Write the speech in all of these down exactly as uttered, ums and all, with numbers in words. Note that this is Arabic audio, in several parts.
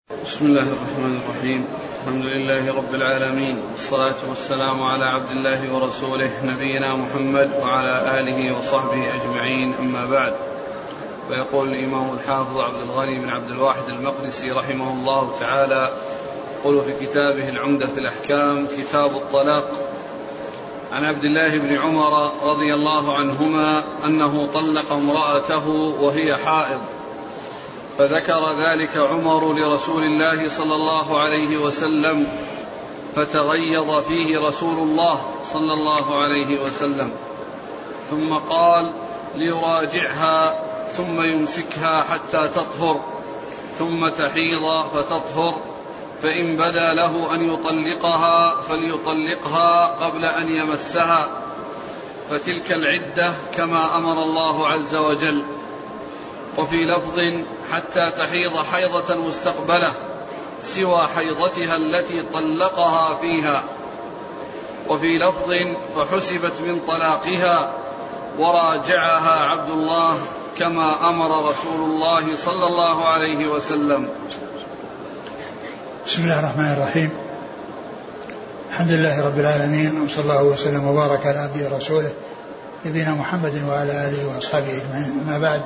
بسم الله الرحمن الرحيم. الحمد لله رب العالمين، والصلاة والسلام على عبد الله ورسوله نبينا محمد وعلى آله وصحبه أجمعين، أما بعد. فيقول الإمام الحافظ عبد الغني بن عبد الواحد المقدسي رحمه الله تعالى، يقول في كتابه العمدة في الأحكام كتاب الطلاق: عن عبد الله بن عمر رضي الله عنهما أنه طلق امرأته وهي حائض، فذكر ذلك عمر لرسول الله صلى الله عليه وسلم، فتغيظ فيه رسول الله صلى الله عليه وسلم، ثم قال ليراجعها ثم يمسكها حتى تطهر، ثم تحيض فتطهر، فإن بدا له أن يطلقها فليطلقها قبل أن يمسها، فتلك العدة كما أمر الله عز وجل. وفي لفظ حتى تحيض حيضة مستقبلة سوى حيضتها التي طلقها فيها. وفي لفظ فحسبت من طلاقها وراجعها عبد الله كما أمر رسول الله صلى الله عليه وسلم. بسم الله الرحمن الرحيم. الحمد لله رب العالمين، وصلى الله وسلم وبارك على عبده ورسوله نبينا محمد وعلى آله وأصحابه أجمعين، أما بعد.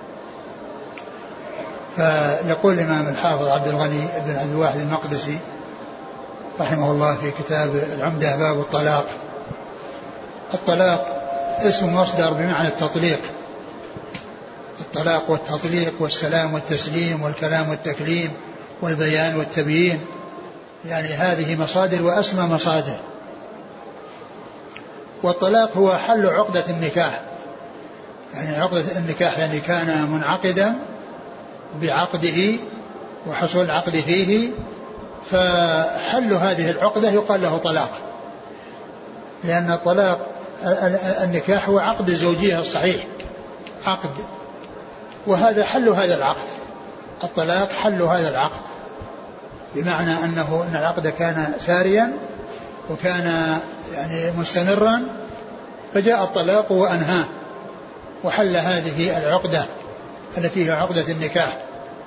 فيقول الإمام الحافظ عبد الغني بن عبد الواحد المقدسي رحمه الله في كتاب العمدة باب الطلاق: الطلاق اسم مصدر بمعنى التطليق، الطلاق والتطليق والسلام والتسليم والكلام والتكليم والبيان والتبيين، يعني هذه مصادر وأسمى مصادر. والطلاق هو حل عقدة النكاح، يعني عقدة النكاح يعني كان منعقدا بعقده وحصول العقد فيه، فحل هذه العقدة يقال له طلاق، لأن الطلاق النكاح هو عقد الزوجية الصحيح، عقد، وهذا حل هذا العقد. الطلاق حل هذا العقد، بمعنى أنه أن العقد كان ساريا وكان يعني مستمرا، فجاء الطلاق وأنهاه وحل هذه العقدة التي هي عقدة النكاح.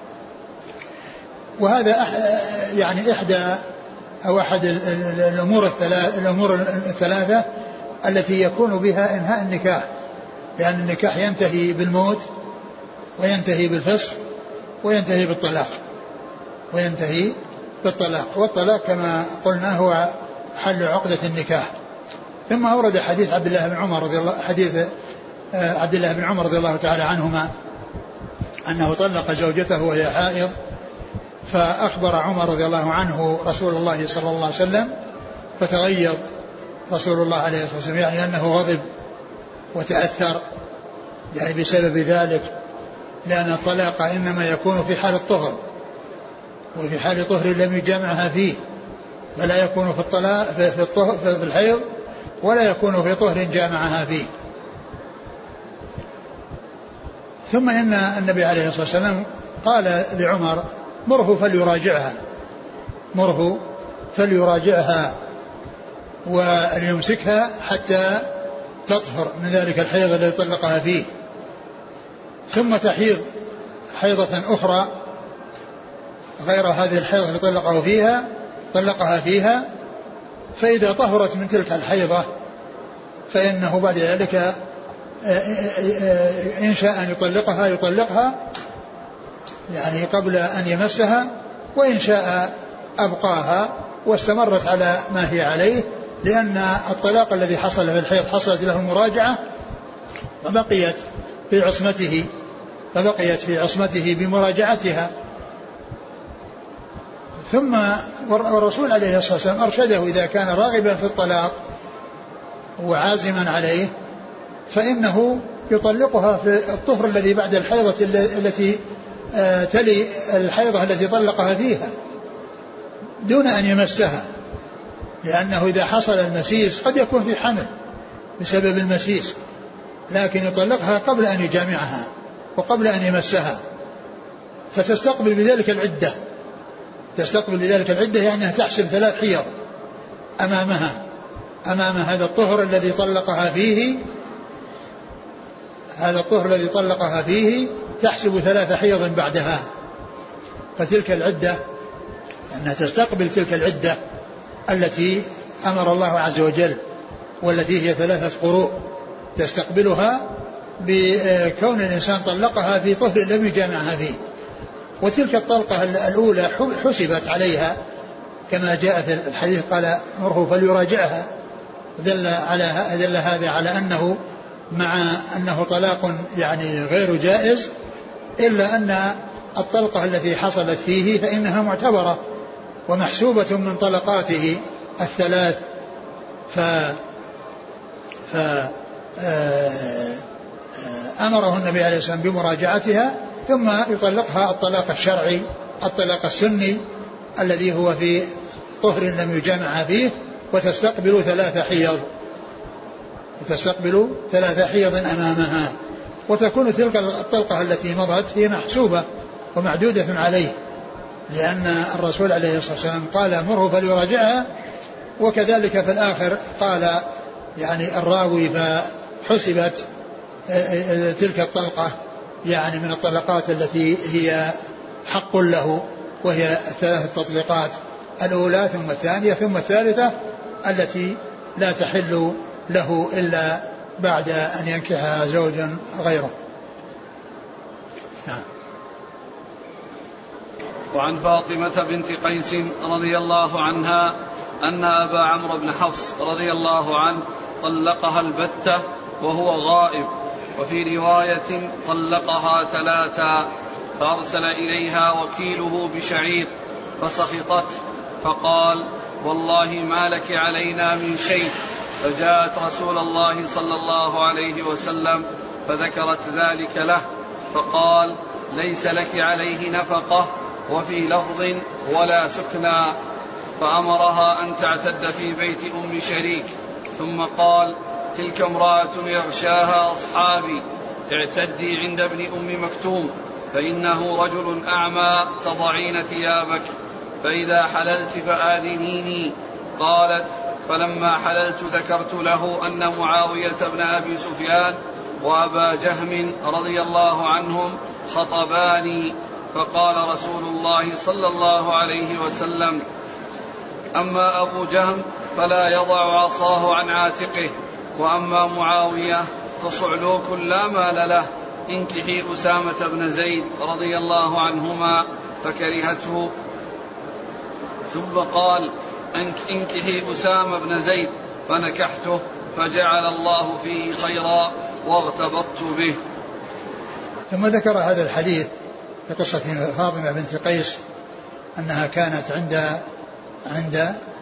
وهذا يعني إحدى أو أحد الأمور الثلاثة, الأمور الثلاثة التي يكون بها إنهاء النكاح، لأن النكاح ينتهي بالموت وينتهي بالفسخ وينتهي بالطلاق وينتهي بالطلاق والطلاق كما قلنا هو حل عقدة النكاح. ثم أورد حديث عبد الله بن عمر رضي الله حديث عبد الله بن عمر رضي الله تعالى عنهما أنه طلق زوجته وهي حائض، فأخبر عمر رضي الله عنه رسول الله صلى الله عليه وسلم، فتغيظ رسول الله عليه الصلاة والسلام، يعني أنه غضب وتأثر يعني بسبب ذلك، لأن الطلاق إنما يكون في حال الطهر، وفي حال طهر لم يجامعها فيه، فلا يكون في الطلاق في الطهر في الحيض، ولا يكون في طهر جامعها فيه. ثم إن النبي عليه الصلاة والسلام قال لعمر: مره فليراجعها، مره فليراجعها وليمسكها حتى تطهر من ذلك الحيض الذي طلقها فيه، ثم تحيض حيضة أخرى غير هذه الحيضة التي طلقه فيها طلقها فيها، فإذا طهرت من تلك الحيضة فإنه بعد ذلك إن شاء أن يطلقها يطلقها يعني قبل أن يمسها، وإن شاء أبقاها واستمرت على ما هي عليه، لأن الطلاق الذي حصل في الحيض حصلت له مراجعة فبقيت في عصمته فبقيت في عصمته بمراجعتها. ثم والرسول عليه الصلاة والسلام أرشده إذا كان راغبا في الطلاق وعازما عليه فإنه يطلقها في الطهر الذي بعد الحيضة التي تلي الحيضة التي طلقها فيها دون أن يمسها، لأنه إذا حصل المسيس قد يكون في حمل بسبب المسيس، لكن يطلقها قبل أن يجامعها وقبل أن يمسها، فتستقبل بذلك العدة تستقبل بذلك العدة يعني أنها تحسب ثلاث حيض أمامها أمام هذا الطهر الذي طلقها فيه هذا الطهر الذي طلقها فيه تحسب ثلاث حيض بعدها، فتلك العدة أنها تستقبل تلك العدة التي أمر الله عز وجل والتي هي ثلاثة قروء، تستقبلها بكون الإنسان طلقها في طهر لم يجامعها فيه. وتلك الطلقة الأولى حسبت عليها كما جاء في الحديث قال مره فليراجعها، دل على دل هذا على أنه مع أنه طلاق يعني غير جائز، إلا أن الطلقة التي حصلت فيه فإنها معتبرة ومحسوبة من طلقاته الثلاث. ف ف أمره النبي عليه الصلاة والسلام بمراجعتها ثم يطلقها الطلاق الشرعي الطلاق السني الذي هو في طهر لم يجامعها فيه، وتستقبل ثلاث حيض وتستقبل ثلاث حيض أمامها، وتكون تلك الطلقة التي مضت هي محسوبة ومعدودة عليه، لأن الرسول عليه الصلاة والسلام قال مره فليراجعها، وكذلك في الآخر قال يعني الراوي فحسبت تلك الطلقة يعني من الطلقات التي هي حق له، وهي الثلاث التطليقات الأولى ثم الثانية ثم الثالثة التي لا تحل له إلا بعد أن ينكحها زوجا غيره. نعم. وعن فاطمة بنت قيس رضي الله عنها أن أبا عمرو بن حفص رضي الله عنه طلقها البتة وهو غائب، وفي رواية طلقها ثلاثا، فأرسل إليها وكيله بشعير فسخطت فقال والله ما لك علينا من شيء، فجاءت رسول الله صلى الله عليه وسلم فذكرت ذلك له فقال ليس لك عليه نفقة، وفي لفظ ولا سكنى، فأمرها أن تعتد في بيت أم شريك، ثم قال تلك امرأة يغشاها أصحابي، اعتدي عند ابن أم مكتوم فإنه رجل أعمى تضعين ثيابك، فإذا حللت فآذنيني. قالت فلما حللت ذكرت له أن معاوية بن أبي سفيان وأبا جهم رضي الله عنهم خطباني، فقال رسول الله صلى الله عليه وسلم أما أبو جهم فلا يضع عصاه عن عاتقه، وأما معاوية فصعلوك لا مال له، انكحي أسامة بن زيد رضي الله عنهما، فكرهته. ثم قال انكحي أسامة بن زيد، فنكحته فجعل الله فيه خيرا واغتبطت به. ثم ذكر هذا الحديث في قصة فاطمة بنت قيس أنها كانت عند عند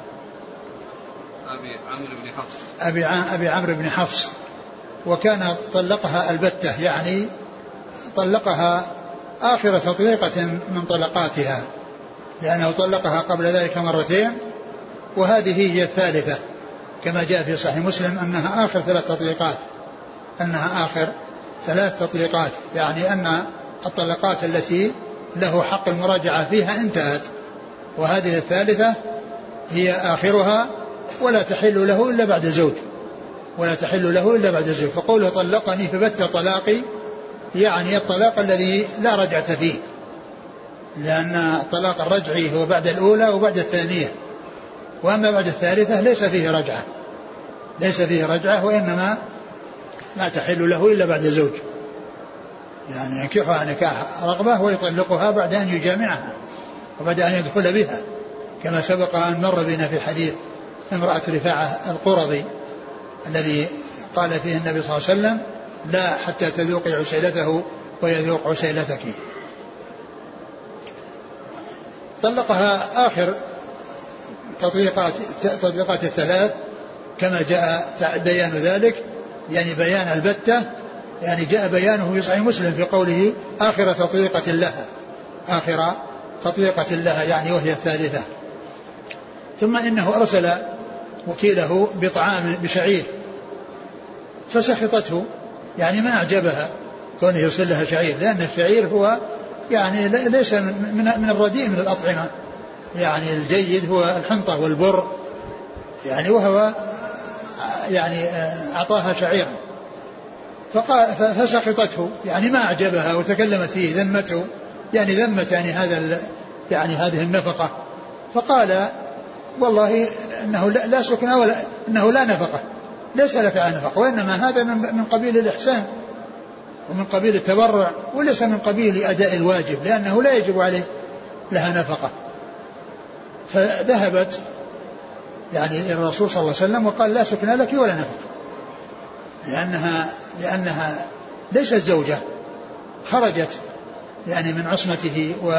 أبي عمرو بن حفص أبي, أبي عمرو بن حفص، وكان طلقها البتة يعني طلقها آخر تطليقة من طلقاتها، لأنه طلقها قبل ذلك مرتين وهذه هي الثالثة، كما جاء في صحيح مسلم أنها آخر ثلاث تطليقات أنها آخر ثلاث تطليقات يعني أن الطلقات التي له حق المراجعة فيها انتهت، وهذه الثالثة هي آخرها، ولا تحل له إلا بعد زوج ولا تحل له إلا بعد زوج. فقوله طلقني فبت طلاقي يعني الطلاق الذي لا رجعة فيه، لأن الطلاق الرجعي هو بعد الأولى وبعد الثانية، وأما بعد الثالثة ليس فيه رجعة ليس فيه رجعة وإنما لا تحل له إلا بعد زوج، يعني ينكحها نكاح رغبة ويطلقها بعد أن يجامعها وبعد أن يدخل بها، كما سبق أن مر بنا في حديث امرأة رفاعة القرظي الذي قال فيه النبي صلى الله عليه وسلم لا حتى تذوقي عسيلته ويذوق عسيلتك. طلقها آخر تطليقات تطليقات الثلاث كما جاء بيان ذلك، يعني بيان البتة، يعني جاء بيانه في صحيح مسلم في قوله آخر تطليقة لها آخر تطليقة لها يعني وهي الثالثة. ثم إنه أرسل وكيله بطعام بشعير فسخطته، يعني ما أعجبها كونه يرسل لها شعير، لأن الشعير هو يعني ليس من من الرديء من الأطعمة، يعني الجيد هو الحنطة والبر يعني، وهو يعني أعطاها شعيرا فسخطته، يعني ما أعجبها وتكلمت فيه ذمته، يعني ذمت يعني هذا يعني هذه النفقة فقال والله إنه لا سكنى ولا إنه لا نفقة، ليس لك على نفقة، وإنما هذا من قبيل الإحسان ومن قبيل التبرع، وليس من قبيل أداء الواجب، لأنه لا يجب عليه لها نفقة. فذهبت يعني الرسول صلى الله عليه وسلم وقال لا سكنى لك ولا نفقة، لأنها لأنها ليست زوجة، خرجت يعني من عصمته و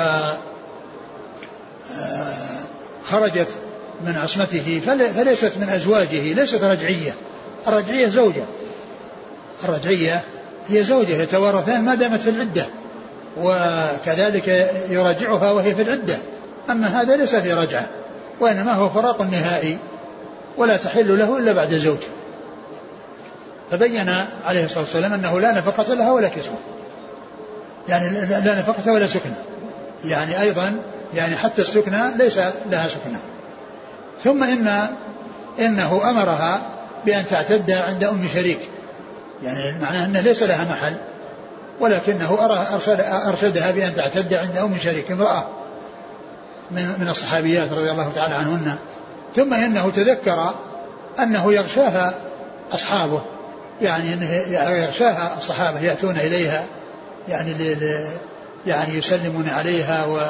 خرجت من عصمته فليست من أزواجه، ليست رجعية. الرجعية زوجة، الرجعية هي زوجة يتوارثان ما دامت في العدة، وكذلك يراجعها وهي في العدة. أما هذا ليس في رجعة، وإنما هو فراق نهائي ولا تحل له إلا بعد زوج. فبين عليه الصلاة والسلام أنه لا نفقة لها ولا كسوة، يعني لا نفقة ولا سكنة، يعني أيضا يعني حتى السكنة ليس لها سكنة. ثم إن إنه أمرها بأن تعتد عند أم شريك، يعني معناه أنه ليس لها محل، ولكنه أرشدها بأن تعتد عند أم شريك، امرأة من الصحابيات رضي الله تعالى عنهن. ثم إنه تذكر أنه يغشاها أصحابه، يعني أنه يغشاها الصحابة يأتون إليها يعني يعني يسلمون عليها، و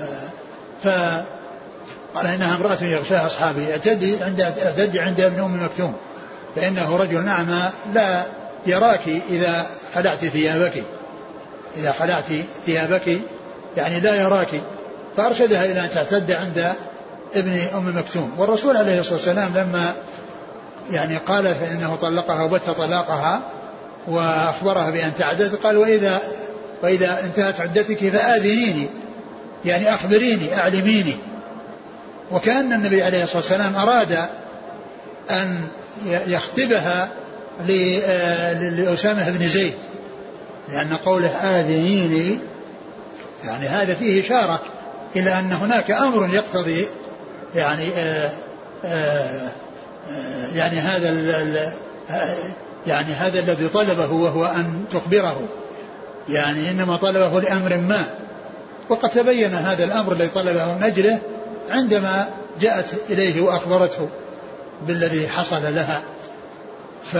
فقال إنها امرأة يغشاها أصحابه، اعتدي عند اعتدي عند ابن أم مكتوم فإنه رجل أعمى لا يراك إذا خلعت ثيابك، إذا خلعت ثيابك يعني لا يراك. فأرشدها إلى أن تعتد عند ابن أم مكتوم. والرسول عليه الصلاة والسلام لما يعني قال إنه طلقها وبت طلاقها وأخبرها بأن تعدد، قال وإذا وإذا انتهت عدتك فآذنيني، يعني أخبريني أعلميني. وكأن النبي عليه الصلاة والسلام أراد أن يخطبها لأسامة بن زيد، لأن قوله آذنيني يعني هذا فيه إشارة إلى أن هناك أمر يقتضي يعني آآ آآ يعني هذا يعني هذا الذي طلبه وهو أن تخبره، يعني إنما طلبه لأمر ما، وقد تبين هذا الأمر الذي طلبه من أجله عندما جاءت إليه وأخبرته بالذي حصل لها. ف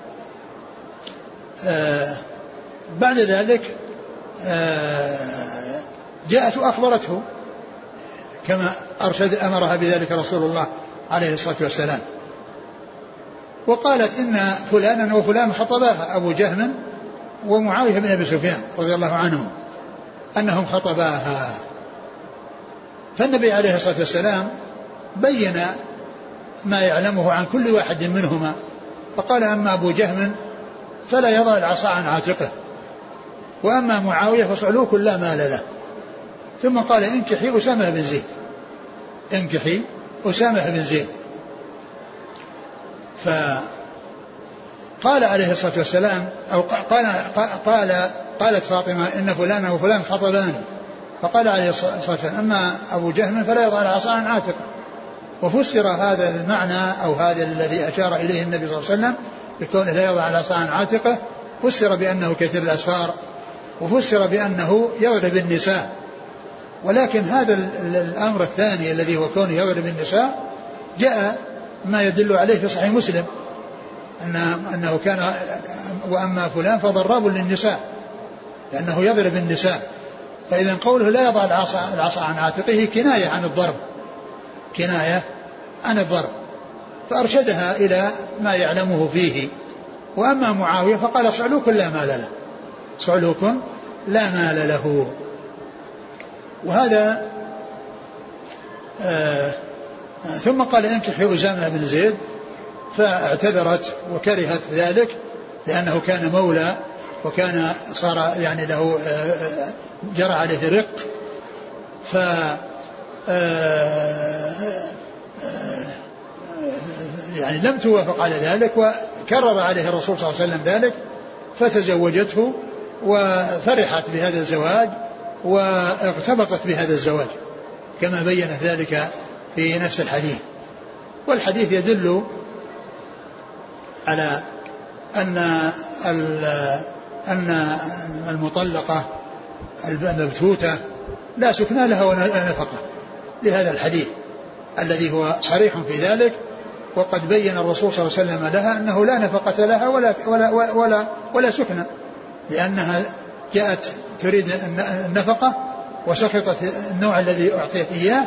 بعد ذلك جاءت وأخبرته كما أرشد أمرها بذلك رسول الله عليه الصلاة والسلام، وقالت إن فلانا وفلان خطباها، أبو جهم ومعاوية بن أبي سفيان رضي الله عنهم، أنهم خطباها. فالنبي عليه الصلاة والسلام بين ما يعلمه عن كل واحد منهما، فقال أما أبو جهم فلا يضع العصا عن عاتقه، وأما معاوية فصعلوك لا مال له. ثم قال انكحي أسامة بن زيد، انكحي أسامة بن زيد. فقال عليه الصلاة والسلام أو قال, قال قالت فاطمة إن فلان وفلان خطبان، فقال عليه الصلاة والسلام أما أبو جهم فلا يضع العصا عن عاتقه. وفسر هذا المعنى أو هذا الذي أشار إليه النبي صلى الله عليه وسلم بكونه لا يضع العصا عن عاتقه، فسر بأنه كثير الأسفار، وفسر بأنه يضرب النساء. ولكن هذا الأمر الثاني الذي هو كونه يضرب النساء جاء ما يدل عليه في صحيح مسلم أنه كان وأما فلان فضراب للنساء، لأنه يضرب النساء. فإذا قوله لا يضع العصا, العصا عن عاتقه كناية عن الضرب، كناية عن الضرب، فأرشدها إلى ما يعلمه فيه. وأما معاوية فقال صعلوك لا مال له، صعلوك لا مال له. وهذا آه ثم قال انكحي أسامة بن زيد، فاعتذرت وكرهت ذلك لأنه كان مولى وكان صار يعني له آه جرى عليه الرق، ف يعني لم توافق على ذلك، وكرر عليه الرسول صلى الله عليه وسلم ذلك، فتزوجته وفرحت بهذا الزواج واغتبطت بهذا الزواج كما بينت ذلك في نفس الحديث. والحديث يدل على أن أن المطلقة المبتوتة لا سكنى لها ولا نفقة لهذا الحديث، الذي هو صريح في ذلك. وقد بين الرسول صلى الله عليه وسلم لها أنه لا نفقة لها ولا, ولا, ولا, ولا سكنة، لأنها جاءت تريد النفقة وسخطت النوع الذي أعطيت إياه،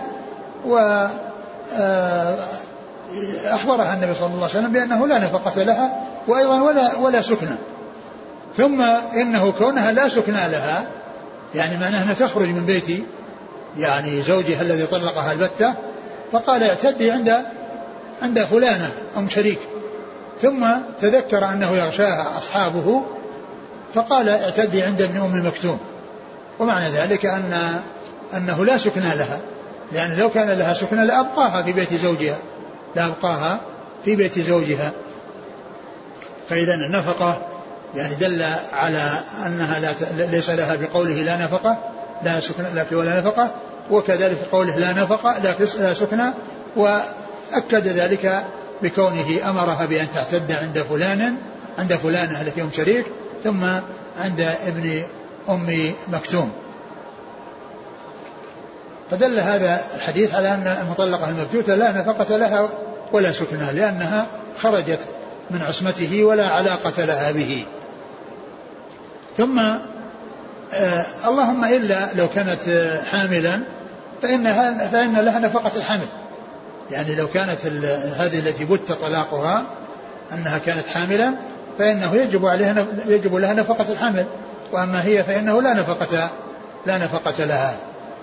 وأخبرها النبي صلى الله عليه وسلم بأنه لا نفقة لها وأيضا ولا, ولا سكنة. ثم إنه كونها لا سكنة لها يعني معناه أنها تخرج من بيت يعني زوجها الذي طلقها البتة، فقال اعتدي عند عند فلانة أم شريك، ثم تذكر أنه يغشاها أصحابه فقال اعتدي عند ابن أم مكتوم. ومعنى ذلك أن أنه لا سكنى لها، لأن لو كان لها سكنى لأبقاها في بيت زوجها لأبقاها في بيت زوجها. فإذا النفقة يعني دل على أنها لا ليس لها بقوله لا نفقة لا سكنى لك ولا نفقة، وكذلك قوله لا نفقة لا سكنى، وأكد ذلك بكونه أمرها بأن تعتد عند فلان عند فلانة التي هم شريك، ثم عند ابن أم مكتوم. فدل هذا الحديث على أن المطلقة المبتوتة لا نفقة لها ولا سكنى، لأنها خرجت من عصمته ولا علاقة لها به. ثم آه اللهم إلا لو كانت آه حاملا فإنها فإن لها نفقة الحمل، يعني لو كانت هذه التي بت طلاقها أنها كانت حاملا فإنه يجب عليها يجب لها نفقة الحمل، وأما هي فإنه لا نفقة لا نفقة لها.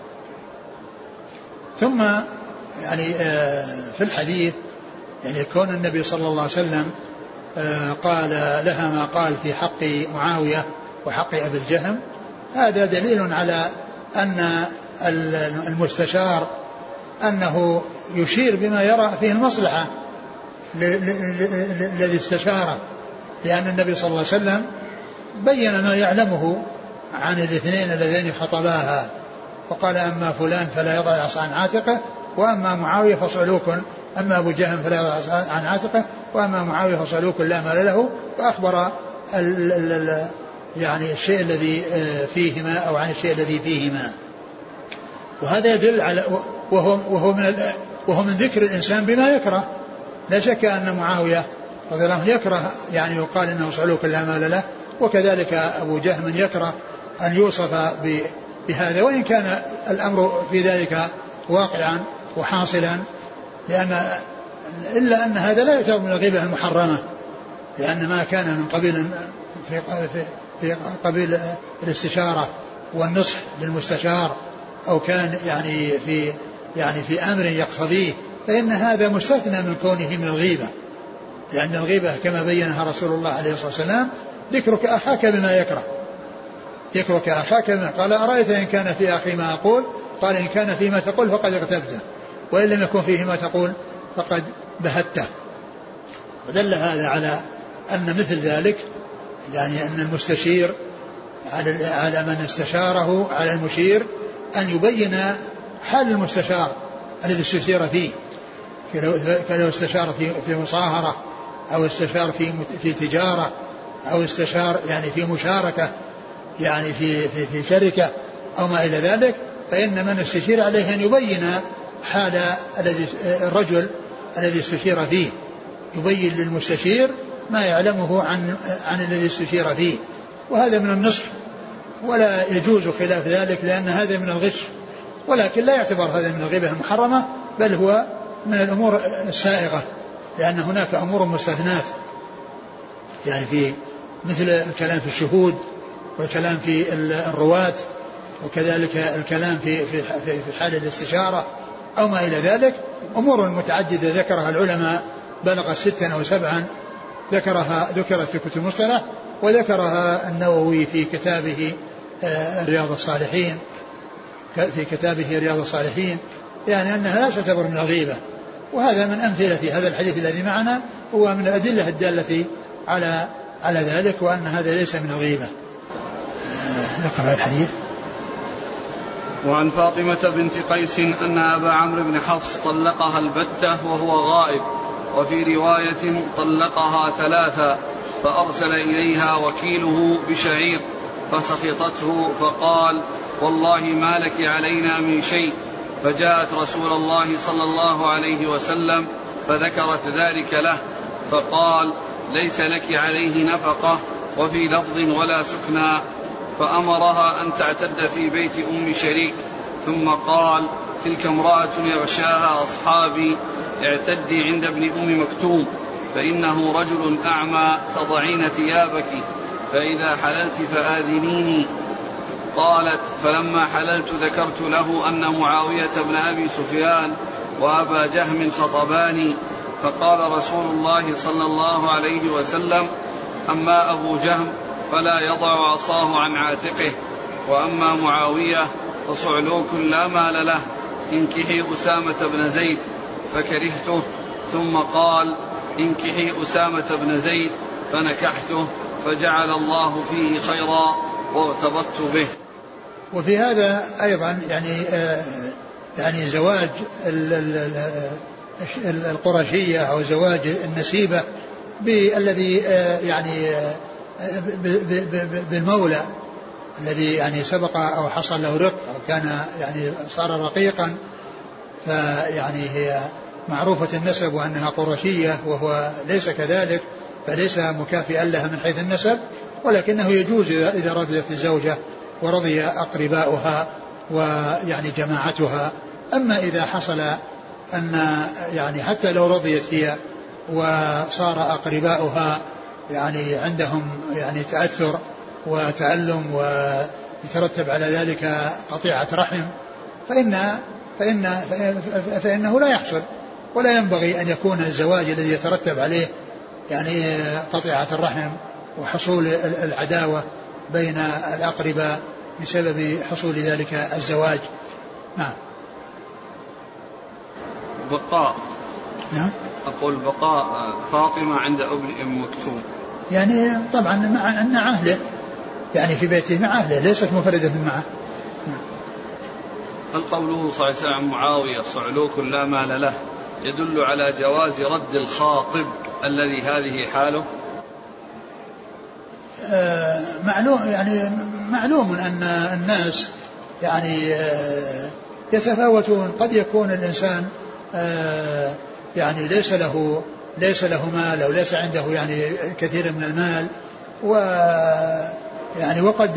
ثم يعني آه في الحديث يعني كون النبي صلى الله عليه وسلم آه قال لها ما قال في حق معاوية وحق أبي الجهم، هذا دليل على أن المستشار أنه يشير بما يرى فيه المصلحة الذي استشاره، لأن النبي صلى الله عليه وسلم بين ما يعلمه عن الاثنين اللذين خطباها، وقال أما فلان فلا يضع العصا عن عاتقه وأما معاوية فصعلوك، أما أبو جهم فلا يضع العصا عن عاتقه وأما معاوية فصعلوك لا مال له، وأخبر ال ال يعني الشيء الذي فيهما أو عن الشيء الذي فيهما. وهذا يدل على وهو, وهو, من وهو من ذكر الإنسان بما يكره. لا شك أن معاوية رضي الله عنه يكره يعني يقال إنه صعلوك لا مال له، وكذلك أبو جهم يكره أن يوصف بهذا، وإن كان الأمر في ذلك واقعا وحاصلا، لأن إلا أن هذا لا يعتبر من الغيبة المحرمة، لأن ما كان من قبيل في, في, في قبيل الاستشارة والنصح للمستشار أو كان يعني في يعني في أمر يقتضيه فإن هذا مستثنى من كونه من الغيبة، لأن الغيبة كما بينها رسول الله عليه الصلاة والسلام ذكرك أخاك بما يكره، ذكرك أخاك بما قال أرأيت إن كان في أخي ما أقول، قال إن كان فيما تقول فقد اغتبته وإن لم يكن فيه ما تقول فقد بهته. ودل هذا على أن مثل ذلك يعني أن المستشير على على من استشاره على المشير أن يبين حال المستشار الذي استشير فيه، كلو استشار في في مصاهرة أو استشار في في تجارة أو استشار يعني في مشاركة يعني في في في شركة أو ما إلى ذلك، فإن من استشير عليه أن يبين حال الذي الرجل الذي استشير فيه، يبين للمستشير ما يعلمه عن عن الذي استشير فيه، وهذا من النصح ولا يجوز خلاف ذلك، لأن هذا من الغش، ولكن لا يعتبر هذا من الغيبة المحرمة، بل هو من الأمور السائغة، لأن هناك أمور مستثنات يعني في مثل الكلام في الشهود والكلام في الرواة وكذلك الكلام في في في حال الاستشارة أو ما إلى ذلك، أمور متعددة ذكرها العلماء بلغ ستا أو سبعا، ذكرها ذكرت في كتب المصطلح، وذكرها النووي في كتابه رياض الصالحين في كتابه رياض الصالحين، يعني أنها لا تعتبر من الغيبة. وهذا من أمثلة هذا الحديث الذي معنا، هو من الأدلة الدالة على على ذلك، وأن هذا ليس من الغيبة. نقرأ الحديث. وعن فاطمة بنت قيس أن أبا عمرو بن حفص طلقها البتة وهو غائب، وفي رواية طلقها ثلاثا، فأرسل إليها وكيله بشعير فسخطته فقال والله ما لك علينا من شيء، فجاءت رسول الله صلى الله عليه وسلم فذكرت ذلك له فقال ليس لك عليه نفقة وفي لفظ ولا سكنى، فأمرها أن تعتد في بيت أم شريك، ثم قال تلك امرأة يغشاها أصحابي اعتدي عند ابن أم مكتوم فإنه رجل أعمى تضعين ثيابك فإذا حللت فآذنيني. قالت فلما حللت ذكرت له أن معاوية بن أبي سفيان وأبا جهم خطباني، فقال رسول الله صلى الله عليه وسلم أما أبو جهم فلا يضع عصاه عن عاتقه، وأما معاوية فصعلوك لا مال له، انكحي أسامة بن زيد، فكرهته، ثم قال انكحي أسامة بن زيد، فنكحته فجعل الله فيه خيرا وارتبطت به. وفي هذا أيضا يعني آه يعني زواج القرشية أو زواج النسيبة بالذي آه يعني آه بالمولى الذي يعني سبق أو حصل له رق أو كان يعني صار رقيقا، فيعني هي معروفة النسب وأنها قرشية وهو ليس كذلك، فليس مكافئا لها من حيث النسب، ولكنه يجوز إذا رضيت الزوجة ورضي أقرباؤها ويعني جماعتها. أما إذا حصل أن يعني حتى لو رضيت هي وصار أقرباؤها يعني عندهم يعني تأثر وتألم ويترتب على ذلك قطيعة رحم، فإن فإن فإنه لا يحصل، ولا ينبغي أن يكون الزواج الذي يترتب عليه يعني قطيعة الرحم وحصول العداوة بين الأقرباء بسبب حصول ذلك الزواج. نعم. بقاء نعم أقول بقاء فاطمة عند ابن أم مكتوم يعني طبعا مع مع أهله يعني في بيته مع أهله ليست مفردة معه. هل قوله صلى الله عليه وسلم معاوية صعلوك لا مال له يدل على جواز رد الخاطب الذي هذه حاله؟ آه معلوم يعني معلوم أن الناس يعني آه يتفاوتون، قد يكون الإنسان آه يعني ليس له ليس له مال أو ليس عنده يعني كثير من المال، و يعني وقد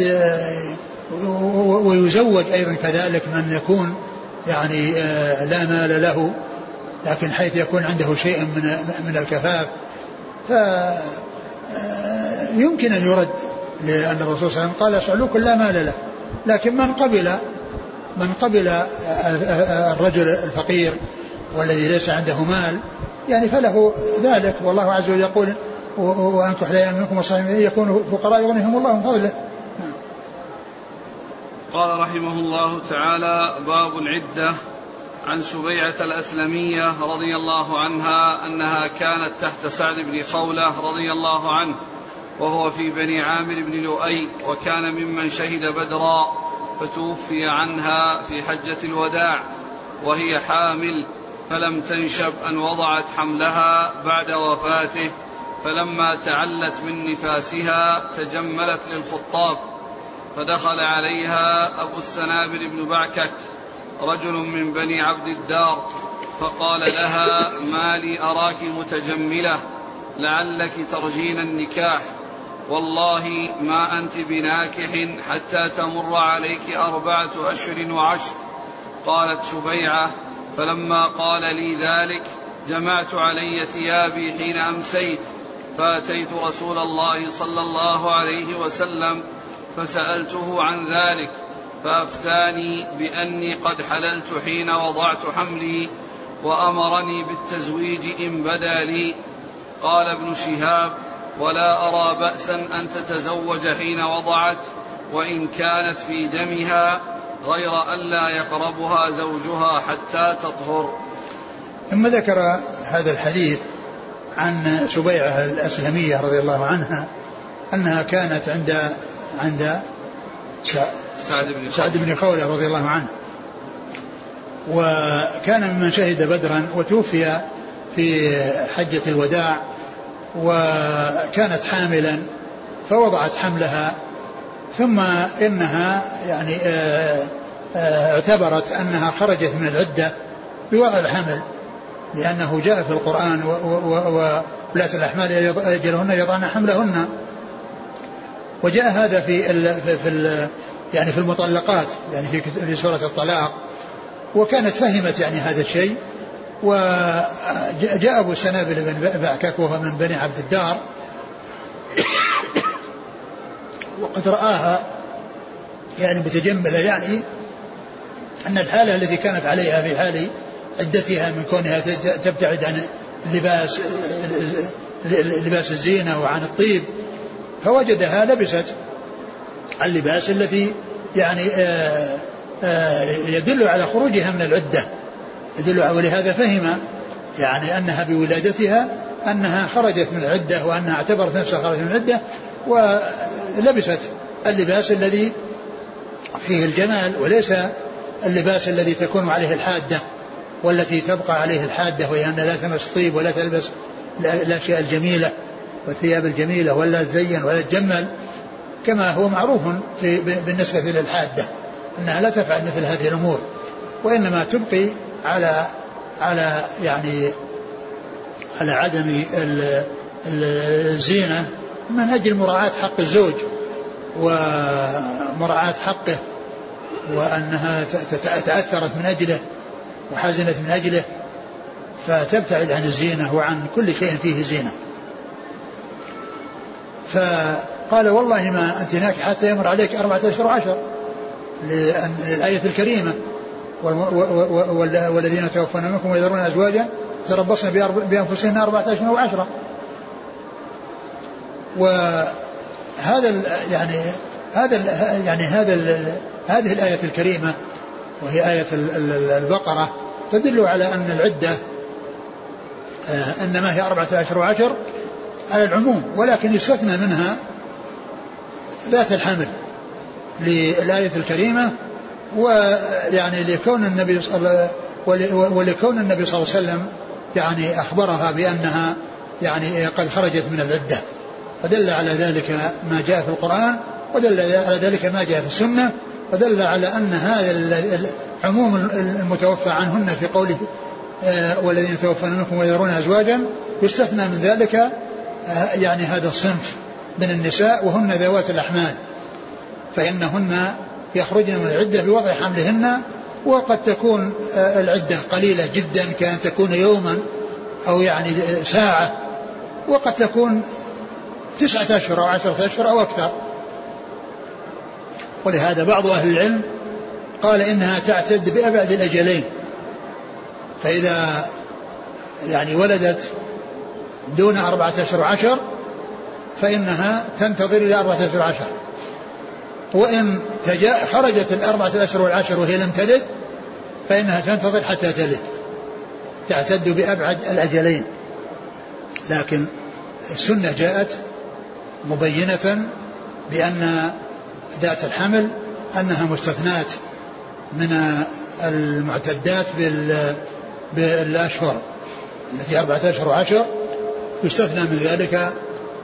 ويزوج أيضا كذلك من يكون يعني لا مال له لكن حيث يكون عنده شيء من من الكفاف، فيمكن أن يرد، لأن الرسول صلى الله عليه وسلم قال صعلوك لا مال له، لكن من قبل من قبل الرجل الفقير والذي ليس عنده مال يعني فله ذلك، والله عز وجل يقول وأنكح الأيام منكم والصالحين يكونوا فقراء يغنيهم الله من فضله. قال رحمه الله تعالى باب العدة. عن سبيعة الأسلمية رضي الله عنها أنها كانت تحت سعد بن خولة رضي الله عنه وهو في بني عامر بن لؤي، وكان ممن شهد بدرا، فتوفي عنها في حجة الوداع وهي حامل، فلم تنشب أن وضعت حملها بعد وفاته، فلما تعلت من نفاسها تجملت للخطاب، فدخل عليها أبو السنابل بن بعكك رجل من بني عبد الدار، فقال لها ما لي أراك متجملة لعلك ترجين النكاح، والله ما أنت بناكح حتى تمر عليك أربعة أشهر وعشر. قالت سبيعة فلما قال لي ذلك جمعت علي ثيابي حين أمسيت، فأتيت رسول الله صلى الله عليه وسلم فسألته عن ذلك، فأفتاني بأني قد حللت حين وضعت حملي، وأمرني بالتزويج إن بدا لي. قال ابن شهاب ولا أرى بأسا أن تتزوج حين وضعت وإن كانت في دمها، غير أن لا يقربها زوجها حتى تطهر. ثم ذكر هذا الحديث عن سبيعة الأسلمية رضي الله عنها أنها كانت عند عند سعد بن خولة رضي الله عنه، وكان ممن شهد بدرا، وتوفي في حجة الوداع، وكانت حاملا فوضعت حملها، ثم إنها يعني اعتبرت أنها خرجت من العدة بوضع الحمل، لأنه جاء في القرآن وولاة الأحمال أجلهن يضعن حملهن، وجاء هذا في ال في ال يعني في المطلقات، يعني في في سورة الطلاق، وكانت فهمت يعني هذا الشيء. وجاء أبو سنابل بن بعكك وهو من بني عبد الدار وقد رآها يعني متجملة، يعني أن الحالة التي كانت عليها في حال عدتها من كونها تبتعد عن لباس لباس الزينة وعن الطيب، فوجدها لبست اللباس الذي يعني آآ آآ يدل على خروجها من العدة، يدل، ولهذا فهم يعني أنها بولادتها أنها خرجت من العدة، وأنها اعتبرت نفسها خرجت من العدة، ولبست اللباس الذي فيه الجمال، وليس اللباس الذي تكون عليه الحادة والتي تبقى عليه الحادة، وهي أن لا تمس طيب ولا تلبس الأشياء الجميلة والثياب الجميلة ولا تزين ولا تجمل، كما هو معروف في بالنسبة للحادة أنها لا تفعل مثل هذه الأمور، وإنما تبقي على على يعني على عدم الزينة من أجل مراعاة حق الزوج ومراعاة حقه، وأنها تأثرت من أجله وحزنت من أجله، فتبتعد عن الزينة وعن كل شيء فيه زينة. فقال والله ما أنت هناك حتى يمر عليك أربعة أشهر وعشر، للآية الكريمة والذين توفون منكم ويذرون أزواجا تربصن بأنفسهن أربعة أشهر وعشرة. وهذا يعني هذا يعني هذا هذه الآية الكريمة وهي آية البقرة تدل على أن العدة إنما هي أربعة أشهر وعشر على العموم، ولكن يستثنى منها ذات الحمل للآية الكريمة، ويعني لكون النبي ولكون النبي صلى الله عليه وسلم يعني أخبرها بأنها يعني قد خرجت من العدة، فدل على ذلك ما جاء في القرآن، ودل على ذلك ما جاء في السنة، ودل على أن هذا عموم المتوفى عنهن في قوله والذين توفون منكم ويذرون أزواجا يستثنى من ذلك يعني هذا الصنف من النساء وهن ذوات الأحمال، فإنهن يخرجن من العدة بوضع حملهن، وقد تكون العدة قليلة جدا كأن تكون يوما أو يعني ساعة، وقد تكون تسعة أشهر أو عشرة أشهر أو أكثر. ولهذا بعض أهل العلم قال إنها تعتد بأبعد الأجلين، فإذا يعني ولدت دون أربعة أشهر وعشر فإنها تنتظر إلى أربعة أشهر وعشر، وإن خرجت الأربعة أشهر والعشر وهي لم تلد فإنها تنتظر حتى تلد، تعتد بأبعد الأجلين. لكن السنة جاءت مبينة بأن ذات الحمل أنها مستثنات من المعتدات بالأشهر التي أربعة أشهر وعشر، يستثنى من ذلك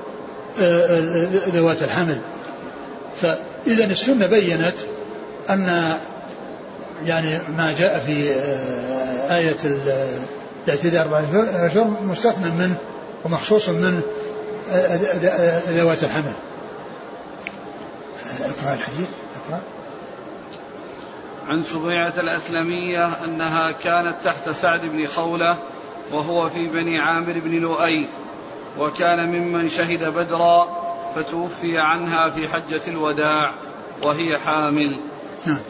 ذوات الحمل. فإذا السنة بينت أن يعني ما جاء في آية الاعتداء أربعة أشهر مستثنى منه ومخصوص من ذوات الحمل. اقرأ الحديث. اقرأ. عن سبيعة الأسلمية أنها كانت تحت سعد بن خولة وهو في بني عامر بن لؤي، وكان ممن شهد بدرا، فتوفي عنها في حجة الوداع وهي حامل. نعم.